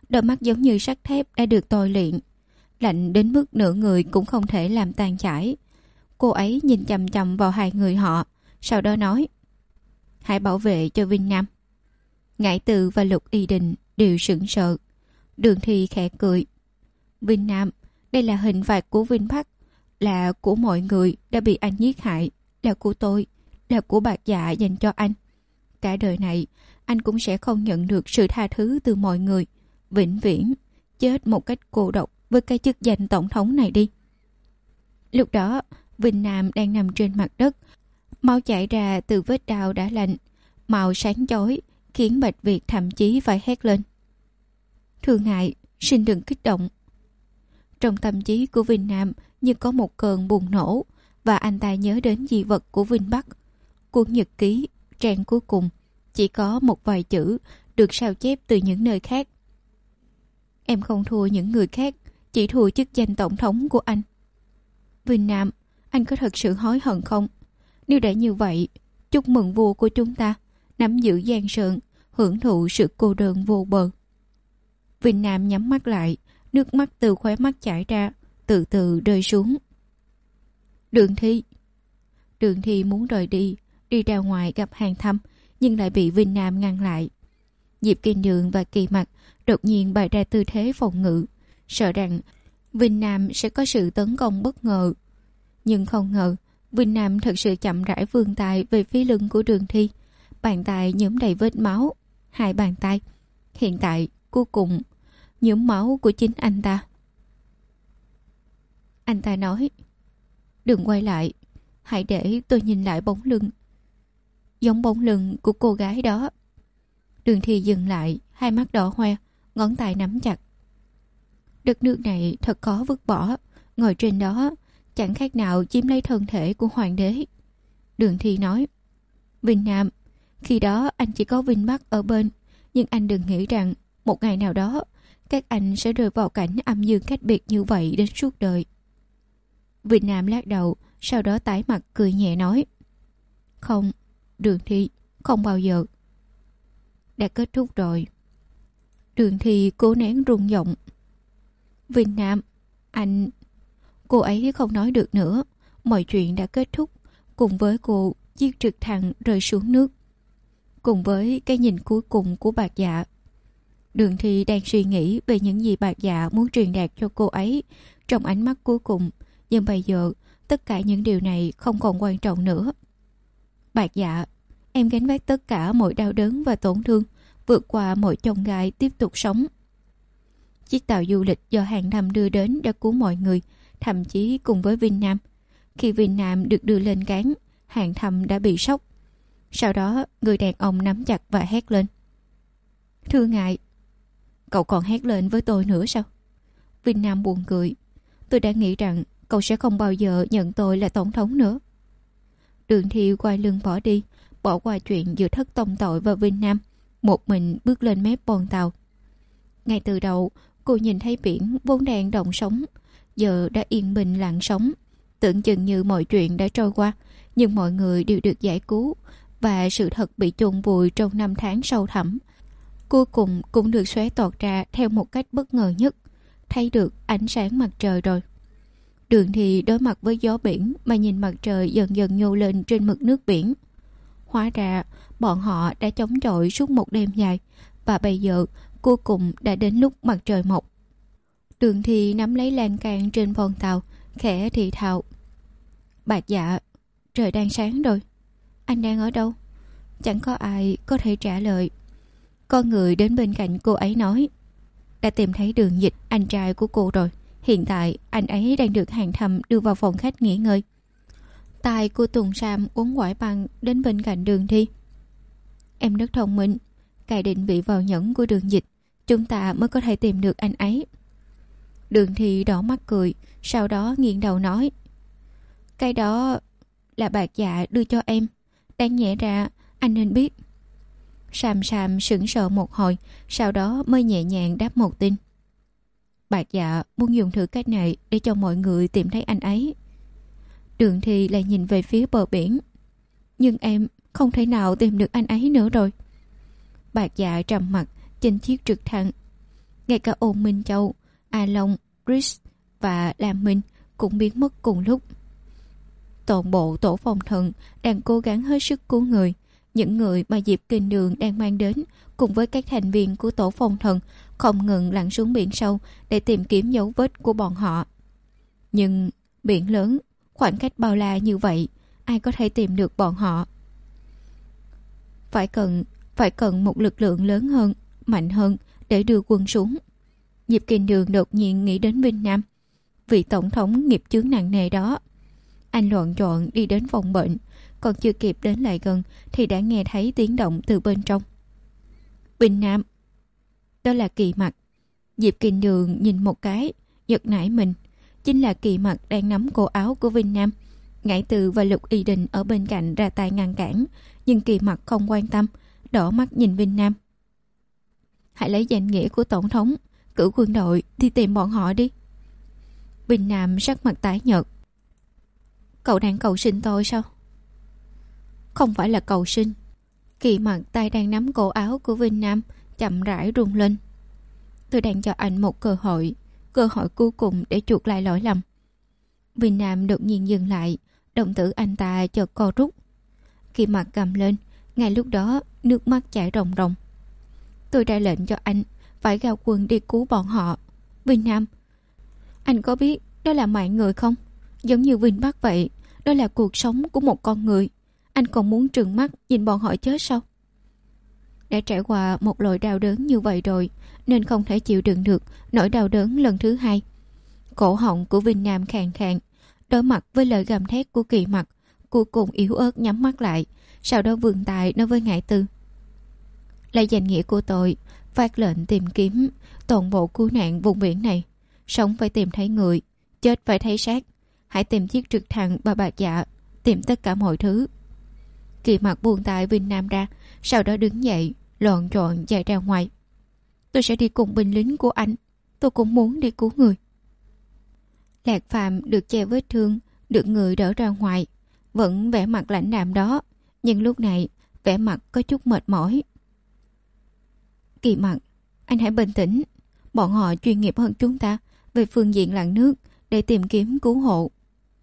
Speaker 1: đôi mắt giống như sắt thép đã được tôi luyện, lạnh đến mức nửa người cũng không thể làm tan chảy. Cô ấy nhìn chằm chằm vào hai người họ, sau đó nói: hãy bảo vệ cho Vinh Nam. Ngải Từ và Lục Y Đình đều sững sờ. Đường Thi khẽ cười: Vinh Nam, đây là hình phạt của Vinh Bắc, là của mọi người đã bị anh giết hại, là của tôi, là của Bạc Dạ dành cho anh. Cả đời này anh cũng sẽ không nhận được sự tha thứ từ mọi người. Vĩnh viễn chết một cách cô độc với cái chức danh tổng thống này đi. Lúc đó Vinh Nam đang nằm trên mặt đất, máu chảy ra từ vết đao đã lạnh, màu sáng chói khiến Bạch Việt thậm chí phải hét lên: Thương Ngại, xin đừng kích động. Trong tâm trí của Vinh Nam như có một cơn bùng nổ, và anh ta nhớ đến di vật của Vinh Bắc. Cuốn nhật ký trang cuối cùng chỉ có một vài chữ được sao chép từ những nơi khác: em không thua những người khác, chỉ thua chức danh tổng thống của anh. Vinh Nam, anh có thật sự hối hận không? Nếu đã như vậy, chúc mừng vua của chúng ta nắm giữ Giang Sơn, hưởng thụ sự cô đơn vô bờ. Vinh Nam nhắm mắt lại, nước mắt từ khóe mắt chảy ra, từ từ rơi xuống. Đường Thi. Đường Thi muốn rời đi, đi ra ngoài gặp Hàng Thâm, nhưng lại bị Vinh Nam ngăn lại. Diệp Kinh Đường và Kỳ Mặc đột nhiên bày ra tư thế phòng ngự, sợ rằng Vinh Nam sẽ có sự tấn công bất ngờ. Nhưng không ngờ, Vinh Nam thật sự chậm rãi vươn tay về phía lưng của Đường Thi. Bàn tay nhuốm đầy vết máu, hai bàn tay. Hiện tại, cuối cùng, nhuốm máu của chính anh ta. Anh ta nói: đừng quay lại, hãy để tôi nhìn lại bóng lưng. Giống bóng lưng của cô gái đó. Đường Thi dừng lại, hai mắt đỏ hoe, ngón tay nắm chặt. Đất nước này thật khó vứt bỏ, ngồi trên đó chẳng khác nào chiếm lấy thân thể của hoàng đế. Đường Thi nói: Vinh Nam, khi đó anh chỉ có Vinh Bắc ở bên, nhưng anh đừng nghĩ rằng một ngày nào đó các anh sẽ rơi vào cảnh âm dương cách biệt như vậy đến suốt đời. Vinh Nam lắc đầu, sau đó tái mặt cười nhẹ nói: không, Đường Thi, không bao giờ. Đã kết thúc rồi. Đường Thi cố nén rung giọng: Vinh Nam, anh... Cô ấy không nói được nữa. Mọi chuyện đã kết thúc, cùng với cô chiếc trực thăng rơi xuống nước, cùng với cái nhìn cuối cùng của Bạc Dạ. Đường Thi đang suy nghĩ về những gì Bạc Dạ muốn truyền đạt cho cô ấy trong ánh mắt cuối cùng, nhưng bây giờ tất cả những điều này không còn quan trọng nữa. Bạc Dạ, em gánh vác tất cả mọi đau đớn và tổn thương, vượt qua mọi chông gai tiếp tục sống. Chiếc tàu du lịch do Hàng Thâm đưa đến đã cứu mọi người, thậm chí cùng với Vinh Nam. Khi Vinh Nam được đưa lên cáng, Hàng Thâm đã bị sốc. Sau đó người đàn ông nắm chặt và hét lên: Thương Ngại. Cậu còn hét lên với tôi nữa sao? Vinh Nam buồn cười: tôi đã nghĩ rằng cậu sẽ không bao giờ nhận tôi là tổng thống nữa. Đường Thi quay lưng bỏ đi, bỏ qua chuyện giữa Thất Tông Tội và Vinh Nam, một mình bước lên mép bòn tàu. Ngay từ đầu, cô nhìn thấy biển vốn đang động sóng, giờ đã yên bình lặng sóng. Tưởng chừng như mọi chuyện đã trôi qua, nhưng mọi người đều được giải cứu, và sự thật bị chôn vùi trong năm tháng sâu thẳm, cuối cùng cũng được xóa toạc ra theo một cách bất ngờ nhất. Thấy được ánh sáng mặt trời rồi. Đường Thi đối mặt với gió biển mà nhìn mặt trời dần dần nhô lên trên mực nước biển. Hóa ra bọn họ đã chống chọi suốt một đêm dài, và bây giờ cuối cùng đã đến lúc mặt trời mọc. Đường Thi nắm lấy lan can trên von tàu, khẽ thì thào: Bạc Dạ, trời đang sáng rồi. Anh đang ở đâu? Chẳng có ai có thể trả lời. Có người đến bên cạnh cô ấy nói: đã tìm thấy Đường Dịch, anh trai của cô rồi. Hiện tại anh ấy đang được Hàng Thâm đưa vào phòng khách nghỉ ngơi. Tai của Tùng Sam uốn quải băng đến bên cạnh Đường Thi. Em rất thông minh, cài định vị vào nhẫn của Đường Dịch, chúng ta mới có thể tìm được anh ấy. Đường Thi đỏ mắt cười, sau đó nghiêng đầu nói: cái đó là Bạc Dạ đưa cho em, đáng nhẽ ra anh nên biết. Sam Sam sững sờ một hồi, sau đó mới nhẹ nhàng đáp một tin: Bạc Dạ muốn dùng thử cách này để cho mọi người tìm thấy anh ấy. Đường Thi lại nhìn về phía bờ biển: nhưng em không thể nào tìm được anh ấy nữa rồi. Bạc Dạ trầm mặt trên chiếc trực thăng. ngay cả Ôn Minh Châu, A Long, Chris và Lam Minh cũng biến mất cùng lúc. Toàn bộ tổ phòng thần đang cố gắng hết sức cứu người. Những người mà Diệp Kinh Đường đang mang đến cùng với các thành viên của tổ phòng thần không ngừng lặn xuống biển sâu để tìm kiếm dấu vết của bọn họ. Nhưng biển lớn, khoảng cách bao la như vậy, ai có thể tìm được bọn họ? Phải cần, phải cần một lực lượng lớn hơn, mạnh hơn để đưa quân xuống. Diệp Kinh Đường đột nhiên nghĩ đến Vinh Nam, vị tổng thống nghiệp chướng nặng nề đó. Anh loạn trọn đi đến phòng bệnh, còn chưa kịp đến lại gần thì đã nghe thấy tiếng động từ bên trong. Vinh Nam, đó là Kỳ Mặc. Diệp Kinh Đường nhìn một cái, giật nảy mình. Chính là Kỳ Mặc đang nắm cổ áo của Vinh Nam. Ngải Từ và Lục Y Đình ở bên cạnh ra tay ngăn cản, nhưng Kỳ Mặc không quan tâm, đỏ mắt nhìn Vinh Nam. Hãy lấy danh nghĩa của tổng thống, cử quân đội đi tìm bọn họ đi. Vinh Nam sắc mặt tái nhợt. Cậu đang cầu xin tôi sao? Không phải là cầu xin. Kỳ Mặc tay đang nắm cổ áo của Vinh Nam chậm rãi rung lên. Tôi đang cho anh một cơ hội, cơ hội cuối cùng để chuộc lại lỗi lầm. Vinh Nam đột nhiên dừng lại, đồng tử anh ta chợt co rút. Kỳ Mặc cầm lên, ngay lúc đó nước mắt chảy ròng ròng. Tôi ra lệnh cho anh phải giao quân đi cứu bọn họ. Vinh Nam, anh có biết đó là mạng người không? Giống như Vinh Bắc vậy, đó là cuộc sống của một con người. Anh còn muốn trừng mắt nhìn bọn họ chết sao? Đã trải qua một loại đau đớn như vậy rồi, nên không thể chịu đựng được nỗi đau đớn lần thứ hai. Cổ họng của Vinh Nam khàn khàn, đối mặt với lời gầm thét của Kỳ Mặc, cuối cùng yếu ớt nhắm mắt lại, sau đó vươn tay nói với Ngải Tư. Lấy danh nghĩa của tôi, phát lệnh tìm kiếm toàn bộ cứu nạn vùng biển này. Sống phải tìm thấy người, chết phải thấy xác. Hãy tìm chiếc trực thăng và bạc dạ, tìm tất cả mọi thứ. Kỳ Mặc buông tay Vinh Nam ra, sau đó đứng dậy, loạn trọn chạy ra ngoài. Tôi sẽ đi cùng binh lính của anh, tôi cũng muốn đi cứu người. Lạc Phàm được che vết thương, được người đỡ ra ngoài, vẫn vẻ mặt lãnh đạm đó, nhưng lúc này vẻ mặt có chút mệt mỏi. Kỳ Mặc, anh hãy bình tĩnh. Bọn họ chuyên nghiệp hơn chúng ta về phương diện lặn nước để tìm kiếm cứu hộ.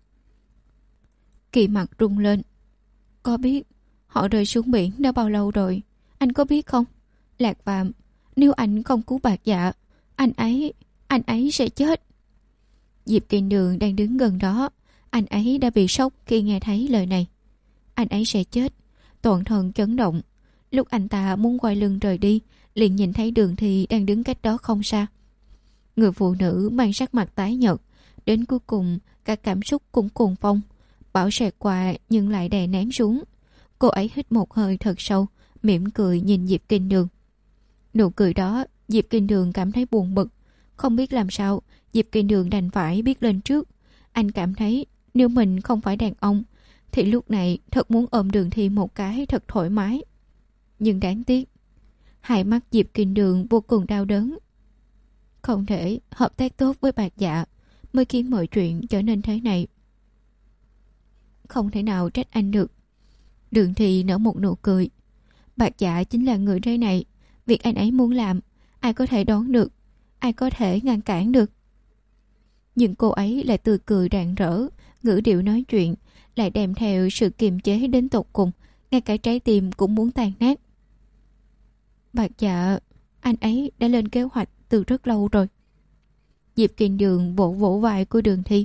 Speaker 1: Kỳ Mặc rung lên. Có biết họ rơi xuống biển đã bao lâu rồi? Anh có biết không? Lạc Phàm, nếu anh không cứu bạc dạ, anh ấy, anh ấy sẽ chết. Diệp Kinh Đường đang đứng gần đó, anh ấy đã bị sốc khi nghe thấy lời này. Anh ấy sẽ chết. Toàn thân chấn động. Lúc anh ta muốn quay lưng rời đi, liền nhìn thấy Đường Thi đang đứng cách đó không xa. Người phụ nữ mang sắc mặt tái nhợt, đến cuối cùng cả cảm xúc cũng cuồng phong, bão xẹt qua nhưng lại đè nén xuống. Cô ấy hít một hơi thật sâu, mỉm cười nhìn Diệp Kinh Đường. Nụ cười đó, Diệp Kinh Đường cảm thấy buồn bực. Không biết làm sao, Diệp Kinh Đường đành phải biết lên trước. Anh cảm thấy nếu mình không phải đàn ông, thì lúc này thật muốn ôm Đường Thi một cái thật thoải mái. Nhưng đáng tiếc, hai mắt Diệp Kinh Đường vô cùng đau đớn. Không thể hợp tác tốt với bạc dạ mới khiến mọi chuyện trở nên thế này. Không thể nào trách anh được. Đường Thi nở một nụ cười. Bạc dạ chính là người thế này. Việc anh ấy muốn làm, ai có thể đoán được, ai có thể ngăn cản được. Nhưng cô ấy lại tươi cười rạng rỡ, ngữ điệu nói chuyện lại đem theo sự kiềm chế đến tột cùng, ngay cả trái tim cũng muốn tan nát. Bạc dạ, anh ấy đã lên kế hoạch từ rất lâu rồi. Diệp Kinh Đường vỗ vỗ vai của Đường Thi.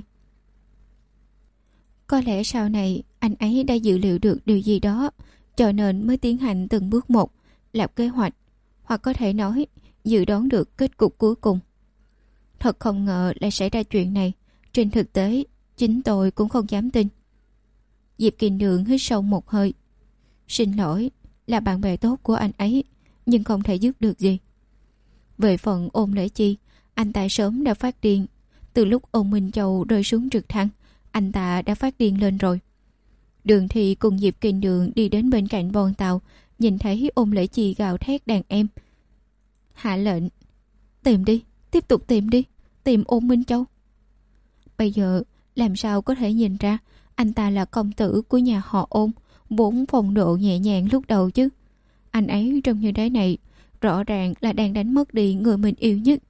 Speaker 1: Có lẽ sau này anh ấy đã dự liệu được điều gì đó, cho nên mới tiến hành từng bước một, lập kế hoạch, hoặc có thể nói dự đoán được kết cục cuối cùng. Thật không ngờ lại xảy ra chuyện này. Trên thực tế, chính tôi cũng không dám tin. Diệp Kinh Đường hít sâu một hơi. Xin lỗi, là bạn bè tốt của anh ấy, nhưng không thể giúp được gì. Về phần Ôn Lễ Chi, anh ta sớm đã phát điên. Từ lúc Ôn Minh Châu rơi xuống trực thăng, anh ta đã phát điên lên rồi. Đường Thi cùng Diệp Kinh Đường đi đến bên cạnh bòn tàu, nhìn thấy Ôn Lễ Chi gào thét đàn em. Hạ lệnh, tìm đi, tiếp tục tìm đi, tìm Ôn Minh Châu. Bây giờ làm sao có thể nhìn ra anh ta là công tử của nhà họ Ôn, vốn phong độ nhẹ nhàng lúc đầu chứ. Anh ấy trông như thế này, rõ ràng là đang đánh mất đi người mình yêu nhất.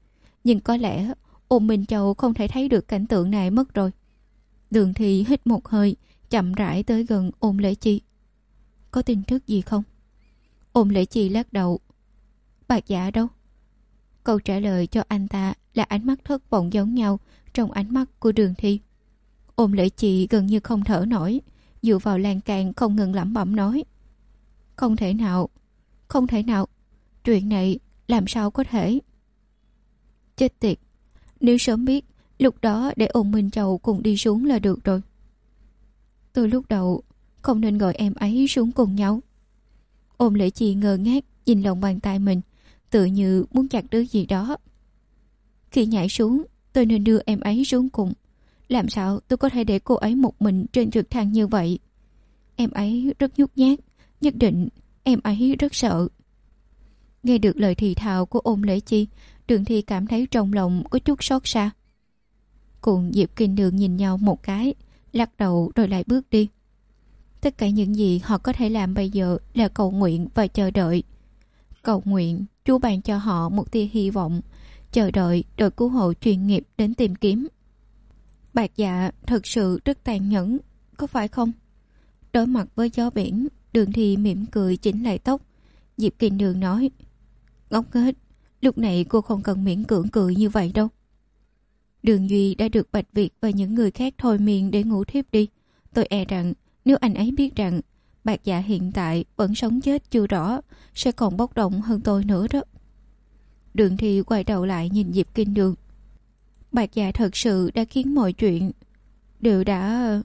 Speaker 1: Nhưng có lẽ Ôn Minh Châu không thể thấy được cảnh tượng này mất rồi. Đường Thi hít một hơi, chậm rãi tới gần Ôn Lễ Chi. Có tin tức gì không? Ôn Lễ Chi lắc đầu. Bạc Dạ đâu? Câu trả lời cho anh ta là ánh mắt thất vọng giống nhau trong ánh mắt của Đường Thi. Ôn Lễ Chi gần như không thở nổi, dựa vào lan can không ngừng lẩm bẩm nói. Không thể nào, không thể nào, chuyện này làm sao có thể. Chết tiệt, nếu sớm biết, lúc đó để Ôn Minh Châu cùng đi xuống là được rồi. Từ lúc đầu không nên gọi em ấy xuống cùng nhau. Ôn Lễ Chi ngơ ngác nhìn lòng bàn tay mình, tự như muốn chặt đứt gì đó. Khi nhảy xuống, tôi nên đưa em ấy xuống cùng. Làm sao tôi có thể để cô ấy một mình trên trực thăng như vậy? Em ấy rất nhút nhát, nhất định em ấy rất sợ. Nghe được lời thì thào của Ôn Lễ Chi, Đường Thi cảm thấy trong lòng có chút xót xa. Cùng Diệp Kinh Đường nhìn nhau một cái, lắc đầu rồi lại bước đi. Tất cả những gì họ có thể làm bây giờ là cầu nguyện và chờ đợi. Cầu nguyện Chúa ban cho họ một tia hy vọng, chờ đợi đội cứu hộ chuyên nghiệp đến tìm kiếm. Bạc Dạ thật sự rất tàn nhẫn, có phải không? Đối mặt với gió biển, Đường Thi mỉm cười chỉnh lại tóc. Diệp Kinh Đường nói, ngốc nghếch, lúc này cô không cần miễn cưỡng cười như vậy đâu. Đường Duy đã được Bạch Việt và những người khác thôi miên để ngủ thiếp đi. Tôi e rằng nếu anh ấy biết rằng Bạc Dạ hiện tại vẫn sống chết chưa rõ, sẽ còn bốc đồng hơn tôi nữa đó. Đường Thi quay đầu lại nhìn Diệp Kinh Đường. Bạc Dạ thật sự đã khiến mọi chuyện đều đã...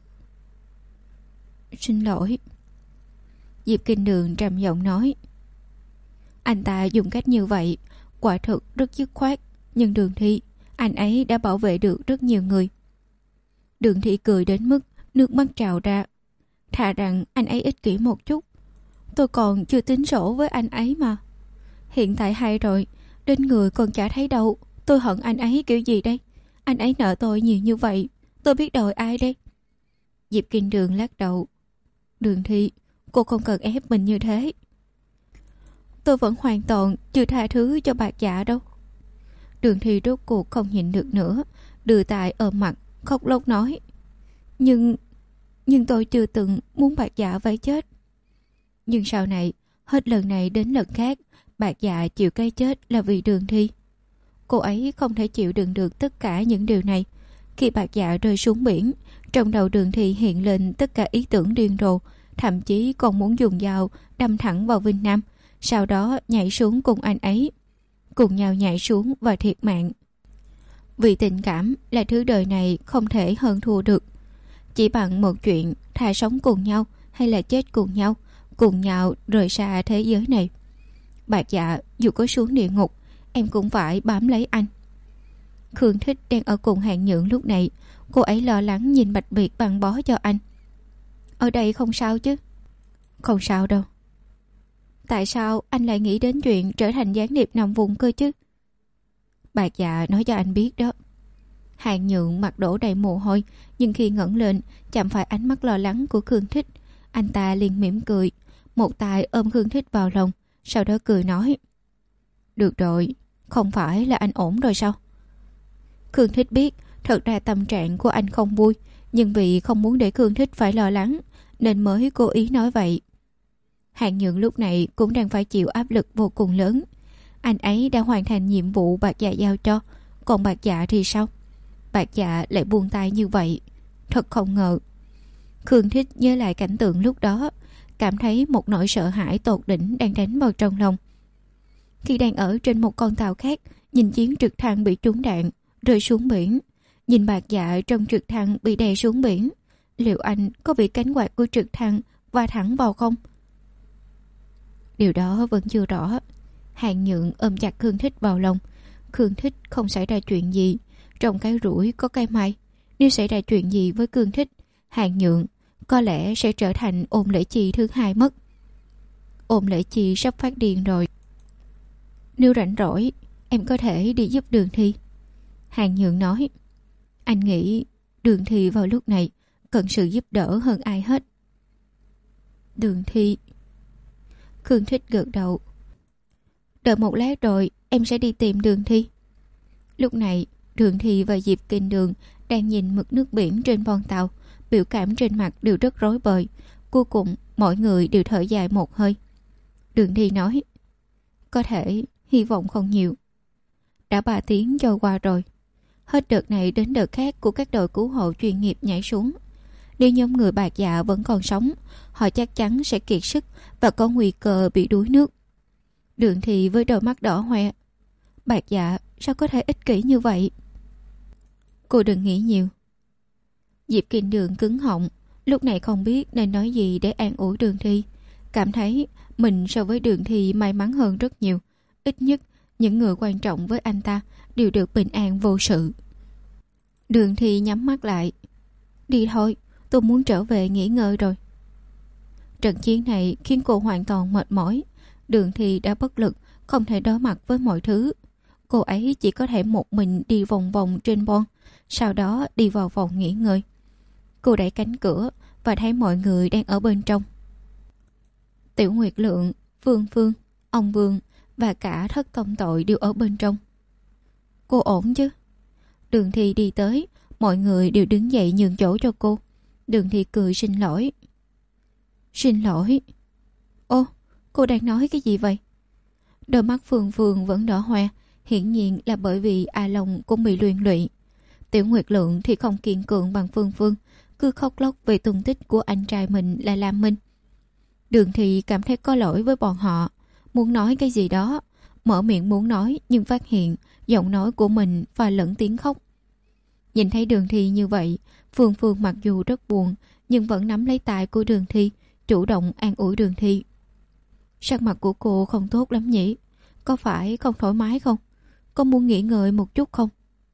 Speaker 1: Xin lỗi. Diệp Kinh Đường trầm giọng nói. Anh ta dùng cách như vậy quả thực rất dứt khoát, nhưng Đường Thi, anh ấy đã bảo vệ được rất nhiều người. Đường Thi cười đến mức nước mắt trào ra. Thà rằng anh ấy ích kỷ một chút, tôi còn chưa tính sổ với anh ấy mà. Hiện tại hay rồi, đến người còn chả thấy đâu. Tôi hận anh ấy kiểu gì đây? Anh ấy nợ tôi nhiều như vậy, tôi biết đòi ai đây? Diệp Kinh Đường lắc đầu. Đường Thi, cô không cần ép mình như thế. Tôi vẫn hoàn toàn chưa tha thứ cho Bạc Dạ đâu. Đường Thi rốt cuộc không nhịn được nữa, đưa tay ôm mặt khóc lóc nói. Nhưng Nhưng tôi chưa từng muốn Bạc Dạ phải chết. Nhưng sau này, hết lần này đến lần khác, Bạc Dạ chịu cái chết là vì Đường Thi. Cô ấy không thể chịu đựng được tất cả những điều này. Khi Bạc Dạ rơi xuống biển, trong đầu Đường Thi hiện lên tất cả ý tưởng điên rồ, thậm chí còn muốn dùng dao đâm thẳng vào Vinh Nam, sau đó nhảy xuống cùng anh ấy. Cùng nhau nhảy xuống và thiệt mạng. Vì tình cảm là thứ đời này không thể hơn thua được. Chỉ bằng một chuyện thà sống cùng nhau hay là chết cùng nhau, cùng nhau rời xa thế giới này. Bạc Dạ, dù có xuống địa ngục, em cũng phải bám lấy anh. Khương Thích đang ở cùng Hàn Nhượng lúc này. Cô ấy lo lắng nhìn Bạch Biệt băng bó cho anh. Ở đây không sao chứ? Không sao đâu. Tại sao anh lại nghĩ đến chuyện trở thành gián điệp nằm vùng cơ chứ? Bạc Dạ nói cho anh biết đó. Hàn Nhượng mặt đổ đầy mồ hôi, nhưng khi ngẩng lên chạm phải ánh mắt lo lắng của Khương Thích, anh ta liền mỉm cười, một tay ôm Khương Thích vào lòng, sau đó cười nói. Được rồi, không phải là anh ổn rồi sao? Khương Thích biết thật ra tâm trạng của anh không vui, nhưng vì không muốn để Khương Thích phải lo lắng nên mới cố ý nói vậy. Hàn Nhượng lúc này cũng đang phải chịu áp lực vô cùng lớn. Anh ấy đã hoàn thành nhiệm vụ Bạc Dạ giao cho, còn Bạc Dạ thì sao? Bạc Dạ lại buông tay như vậy, thật không ngờ. Khương Thích nhớ lại cảnh tượng lúc đó, cảm thấy một nỗi sợ hãi tột đỉnh đang đánh vào trong lòng. Khi đang ở trên một con tàu khác, nhìn chiến trực thăng bị trúng đạn rơi xuống biển, nhìn Bạc Dạ trong trực thăng bị đè xuống biển, liệu anh có bị cánh quạt của trực thăng va thẳng vào không? Điều đó vẫn chưa rõ. Hàn Nhượng ôm chặt Khương Thích vào lòng. Khương Thích không xảy ra chuyện gì, trong cái rủi có cái may. Nếu xảy ra chuyện gì với Khương Thích, Hàn Nhượng có lẽ sẽ trở thành Ôn Lễ Chi thứ hai mất. Ôn Lễ Chi sắp phát điên rồi. Nếu rảnh rỗi, em có thể đi giúp Đường Thi. Hàn Nhượng nói. Anh nghĩ Đường Thi vào lúc này cần sự giúp đỡ hơn ai hết. Đường Thi. Khương Thích gật đầu. Đợi một lát rồi em sẽ đi tìm Đường Thi. Lúc này Đường Thi và Diệp Kinh Đường đang nhìn mực nước biển trên bon tàu, biểu cảm trên mặt đều rất rối bời. Cuối cùng mọi người đều thở dài một hơi. Đường Thi nói: có thể hy vọng không nhiều. Đã ba tiếng trôi qua rồi, hết đợt này đến đợt khác của các đội cứu hộ chuyên nghiệp nhảy xuống. Nếu nhóm người Bạc Dạ vẫn còn sống, họ chắc chắn sẽ kiệt sức và có nguy cơ bị đuối nước. Đường Thi với đôi mắt đỏ hoe: Bạc Dạ sao có thể ích kỷ như vậy? Cô đừng nghĩ nhiều. Diệp Kinh Đường cứng họng, lúc này không biết nên nói gì để an ủi Đường Thi. Cảm thấy mình so với Đường Thi may mắn hơn rất nhiều. Ít nhất những người quan trọng với anh ta đều được bình an vô sự. Đường Thi nhắm mắt lại. Đi thôi, tôi muốn trở về nghỉ ngơi rồi. Trận chiến này khiến cô hoàn toàn mệt mỏi. Đường Thi đã bất lực, không thể đối mặt với mọi thứ. Cô ấy chỉ có thể một mình đi vòng vòng trên bon, sau đó đi vào phòng nghỉ ngơi. Cô đẩy cánh cửa và thấy mọi người đang ở bên trong. Tiểu Nguyệt Lượng, Phương Phương, ông Vương và cả thất công tội đều ở bên trong. Cô ổn chứ? Đường Thi đi tới, mọi người đều đứng dậy nhường chỗ cho cô. Đường Thi cười xin lỗi. Xin lỗi? Ô, cô đang nói cái gì vậy? Đôi mắt Phương Phương vẫn đỏ hoe, hiển nhiên là bởi vì A Long cũng bị luyện lụy. Tiểu Nguyệt Lượng thì không kiên cường bằng Phương Phương, cứ khóc lóc về tung tích của anh trai mình là Lam Minh. Đường Thi cảm thấy có lỗi với bọn họ, muốn nói cái gì đó, mở miệng muốn nói nhưng phát hiện giọng nói của mình pha lẫn tiếng khóc. Nhìn thấy Đường Thi như vậy, Phương Phương mặc dù rất buồn nhưng vẫn nắm lấy tay của Đường Thi, chủ động an ủi Đường Thi. Sắc mặt của cô không tốt lắm nhỉ? Có phải không thoải mái không? Có muốn nghỉ ngơi một chút không?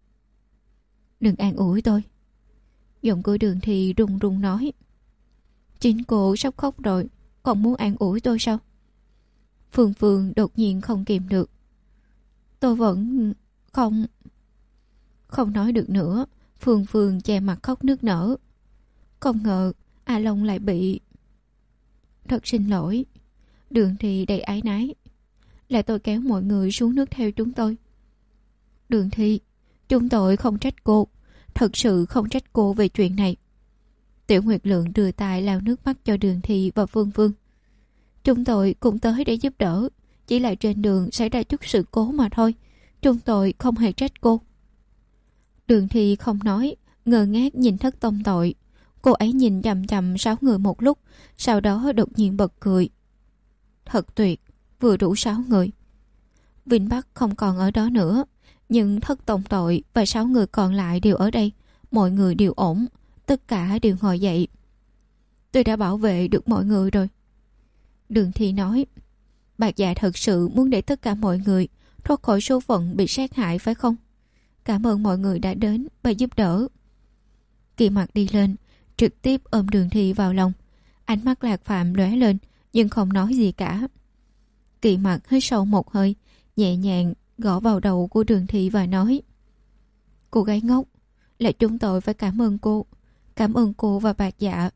Speaker 1: Đừng an ủi tôi. Giọng của Đường Thi run run nói. Chính cô sắp khóc rồi, còn muốn an ủi tôi sao? Phương Phương đột nhiên không kìm được. Tôi vẫn không... Không nói được nữa, Phương Phương che mặt khóc nức nở. Không ngờ A Long lại bị... Thật xin lỗi. Đường Thi đầy áy náy. Là tôi kéo mọi người xuống nước theo chúng tôi. Đường Thi, chúng tôi không trách cô, thật sự không trách cô về chuyện này. Tiểu Nguyệt Lượng đưa tay lau nước mắt cho Đường Thi và Phương Phương. Chúng tôi cũng tới để giúp đỡ, chỉ là trên đường xảy ra chút sự cố mà thôi. Chúng tôi không hề trách cô. Đường Thi không nói, ngơ ngác nhìn thất tông tội. Cô ấy nhìn chằm chằm sáu người một lúc, sau đó đột nhiên bật cười. Thật tuyệt, vừa đủ sáu người. Vinh Bắc không còn ở đó nữa, nhưng thất tông tội và sáu người còn lại đều ở đây. Mọi người đều ổn, tất cả đều ngồi dậy. Tôi đã bảo vệ được mọi người rồi. Đường Thi nói. Bạc Dạ thật sự muốn để tất cả mọi người thoát khỏi số phận bị sát hại phải không? Cảm ơn mọi người đã đến và giúp đỡ. Kỳ Mặc đi lên, trực tiếp ôm Đường Thi vào lòng. Ánh mắt Lạc Phạm lóe lên nhưng không nói gì cả. Kỳ Mặc hít sâu một hơi, nhẹ nhàng gõ vào đầu của Đường Thi và nói. Cô gái ngốc, là chúng tôi phải cảm ơn cô. Cảm ơn cô và Bạc Dạ.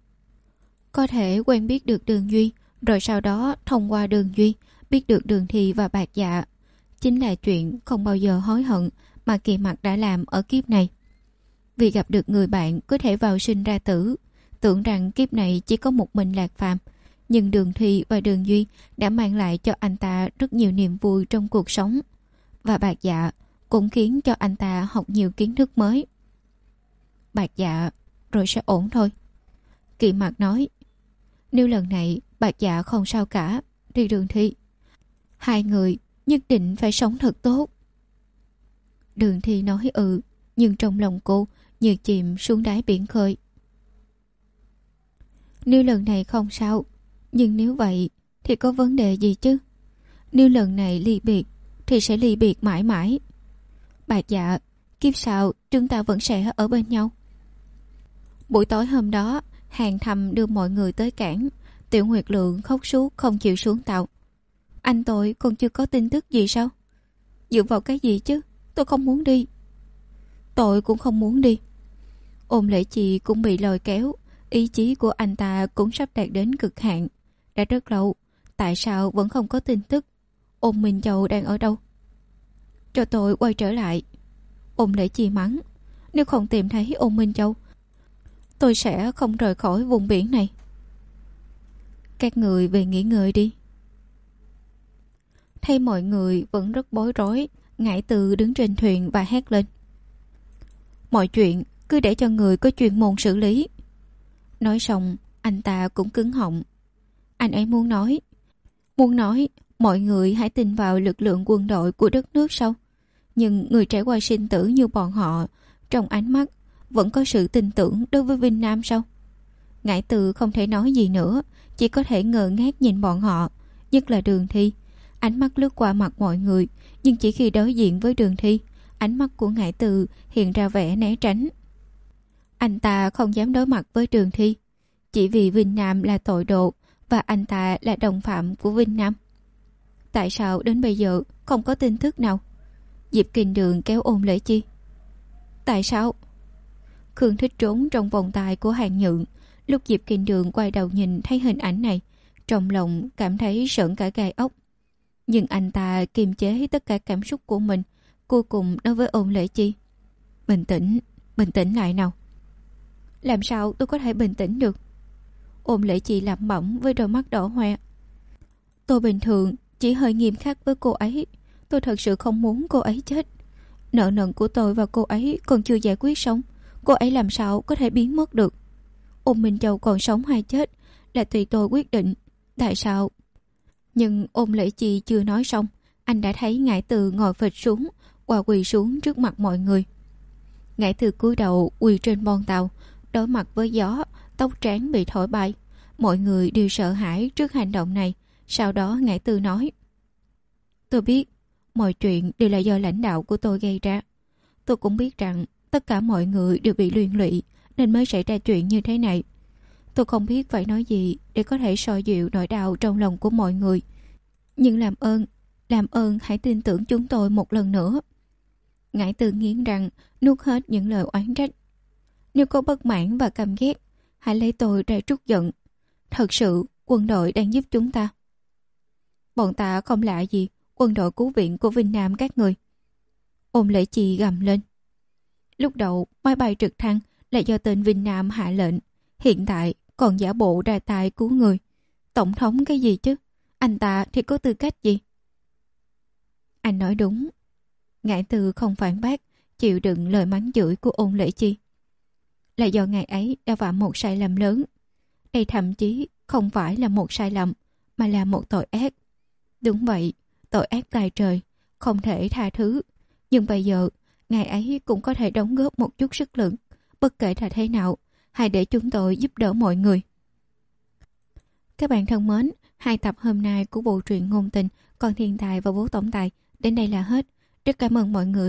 Speaker 1: Có thể quen biết được Đường Duy, rồi sau đó thông qua Đường Duy biết được Đường Thi và Bạc Dạ, chính là chuyện không bao giờ hối hận mà Kỳ Mặc đã làm ở kiếp này. Vì gặp được người bạn có thể vào sinh ra tử, tưởng rằng kiếp này chỉ có một mình Lạc Phàm, nhưng Đường Thi và Đường Duy đã mang lại cho anh ta rất nhiều niềm vui trong cuộc sống, và Bạc Dạ cũng khiến cho anh ta học nhiều kiến thức mới. Bạc Dạ rồi sẽ ổn thôi. Kỳ Mặc nói. Nếu lần này Bạc Dạ không sao cả thì Đường Thi, hai người nhất định phải sống thật tốt. Đường Thi nói ừ, nhưng trong lòng cô như chìm xuống đáy biển khơi. Nếu lần này không sao, nhưng nếu vậy thì có vấn đề gì chứ? Nếu lần này ly biệt thì sẽ ly biệt mãi mãi. Bạc Dạ, kiếp sau chúng ta vẫn sẽ ở bên nhau. Buổi tối hôm đó, Hàng Thầm đưa mọi người tới cảng. Tiểu Nguyệt Lượng khóc suốt không chịu xuống tàu. Anh tôi còn chưa có tin tức gì sao? Dựa vào cái gì chứ? Tôi không muốn đi. Tôi cũng không muốn đi. Ôn Lễ Chi cũng bị lôi kéo. Ý chí của anh ta cũng sắp đạt đến cực hạn. Đã rất lâu, tại sao vẫn không có tin tức? Ôn Minh Châu đang ở đâu? Cho tôi quay trở lại. Ôn Lễ Chi mắng, nếu không tìm thấy Ôn Minh Châu, tôi sẽ không rời khỏi vùng biển này. Các người về nghỉ ngơi đi. Thấy mọi người vẫn rất bối rối, Ngải Từ đứng trên thuyền và hét lên, mọi chuyện cứ để cho người có chuyên môn xử lý. Nói xong, anh ta cũng cứng họng. Anh ấy muốn nói, muốn nói mọi người hãy tin vào lực lượng quân đội của đất nước sau. Nhưng người trải qua sinh tử như bọn họ, trong ánh mắt vẫn có sự tin tưởng đối với Vinh Nam sao? Ngải Từ không thể nói gì nữa, chỉ có thể ngơ ngác nhìn bọn họ, nhất là Đường Thi. Ánh mắt lướt qua mặt mọi người, nhưng chỉ khi đối diện với Đường Thi, ánh mắt của Ngải Từ hiện ra vẻ né tránh. Anh ta không dám đối mặt với Đường Thi, chỉ vì Vinh Nam là tội đồ và anh ta là đồng phạm của Vinh Nam. Tại sao đến bây giờ không có tin tức nào? Diệp Kinh Đường kéo Ôn Lễ Chi. Tại sao? Khương Thích trốn trong vòng tay của Hàng Nhượng. Lúc Diệp Kinh Đường quay đầu nhìn thấy hình ảnh này, trong lòng cảm thấy sởn cả gai ốc. Nhưng anh ta kiềm chế tất cả cảm xúc của mình, cuối cùng nói với Ôn Lễ Chi, bình tĩnh, bình tĩnh lại nào. Làm sao tôi có thể bình tĩnh được? Ôn Lễ Chi lẩm bẩm với đôi mắt đỏ hoe. Tôi bình thường chỉ hơi nghiêm khắc với cô ấy. Tôi thật sự không muốn cô ấy chết. Nợ nần của tôi và cô ấy còn chưa giải quyết xong, cô ấy làm sao có thể biến mất được? Ôn Minh Châu còn sống hay chết là tùy tôi quyết định. Tại sao? Nhưng Ôn Lễ Chi chưa nói xong, anh đã thấy Ngải Từ ngồi phịch xuống, qua quỳ xuống trước mặt mọi người. Ngải Từ cúi đầu quỳ trên bon tàu, đối mặt với gió, tóc trán bị thổi bay. Mọi người đều sợ hãi trước hành động này. Sau đó Ngải Từ nói, tôi biết mọi chuyện đều là do lãnh đạo của tôi gây ra. Tôi cũng biết rằng tất cả mọi người đều bị liên lụy nên mới xảy ra chuyện như thế này. Tôi không biết phải nói gì để có thể xoa dịu nỗi đau trong lòng của mọi người. Nhưng làm ơn, làm ơn hãy tin tưởng chúng tôi một lần nữa. Ngải Từ nghiến răng, nuốt hết những lời oán trách. Nếu có bất mãn và căm ghét, hãy lấy tôi ra trút giận. Thật sự, quân đội đang giúp chúng ta. Bọn ta không lạ gì quân đội cứu viện của Vinh Nam các người. Ôn Lễ Chi gầm lên. Lúc đầu, máy bay trực thăng là do tên Vinh Nam hạ lệnh. Hiện tại còn giả bộ ra tay cứu người. Tổng thống cái gì chứ? Anh ta thì có tư cách gì? Anh nói đúng. Ngải Từ không phản bác, chịu đựng lời mắng chửi của Ôn Lễ Chi. Là do ngày ấy đã phạm một sai lầm lớn. Đây thậm chí không phải là một sai lầm, mà là một tội ác. Đúng vậy, tội ác tày trời, không thể tha thứ. Nhưng bây giờ, ngày ấy cũng có thể đóng góp một chút sức lực. Bất kể là thế nào, hãy để chúng tôi giúp đỡ mọi người. Các bạn thân mến, hai tập hôm nay của bộ truyện ngôn tình Con Thiên Tài và Bố Tổng Tài đến đây là hết. Rất cảm ơn mọi người.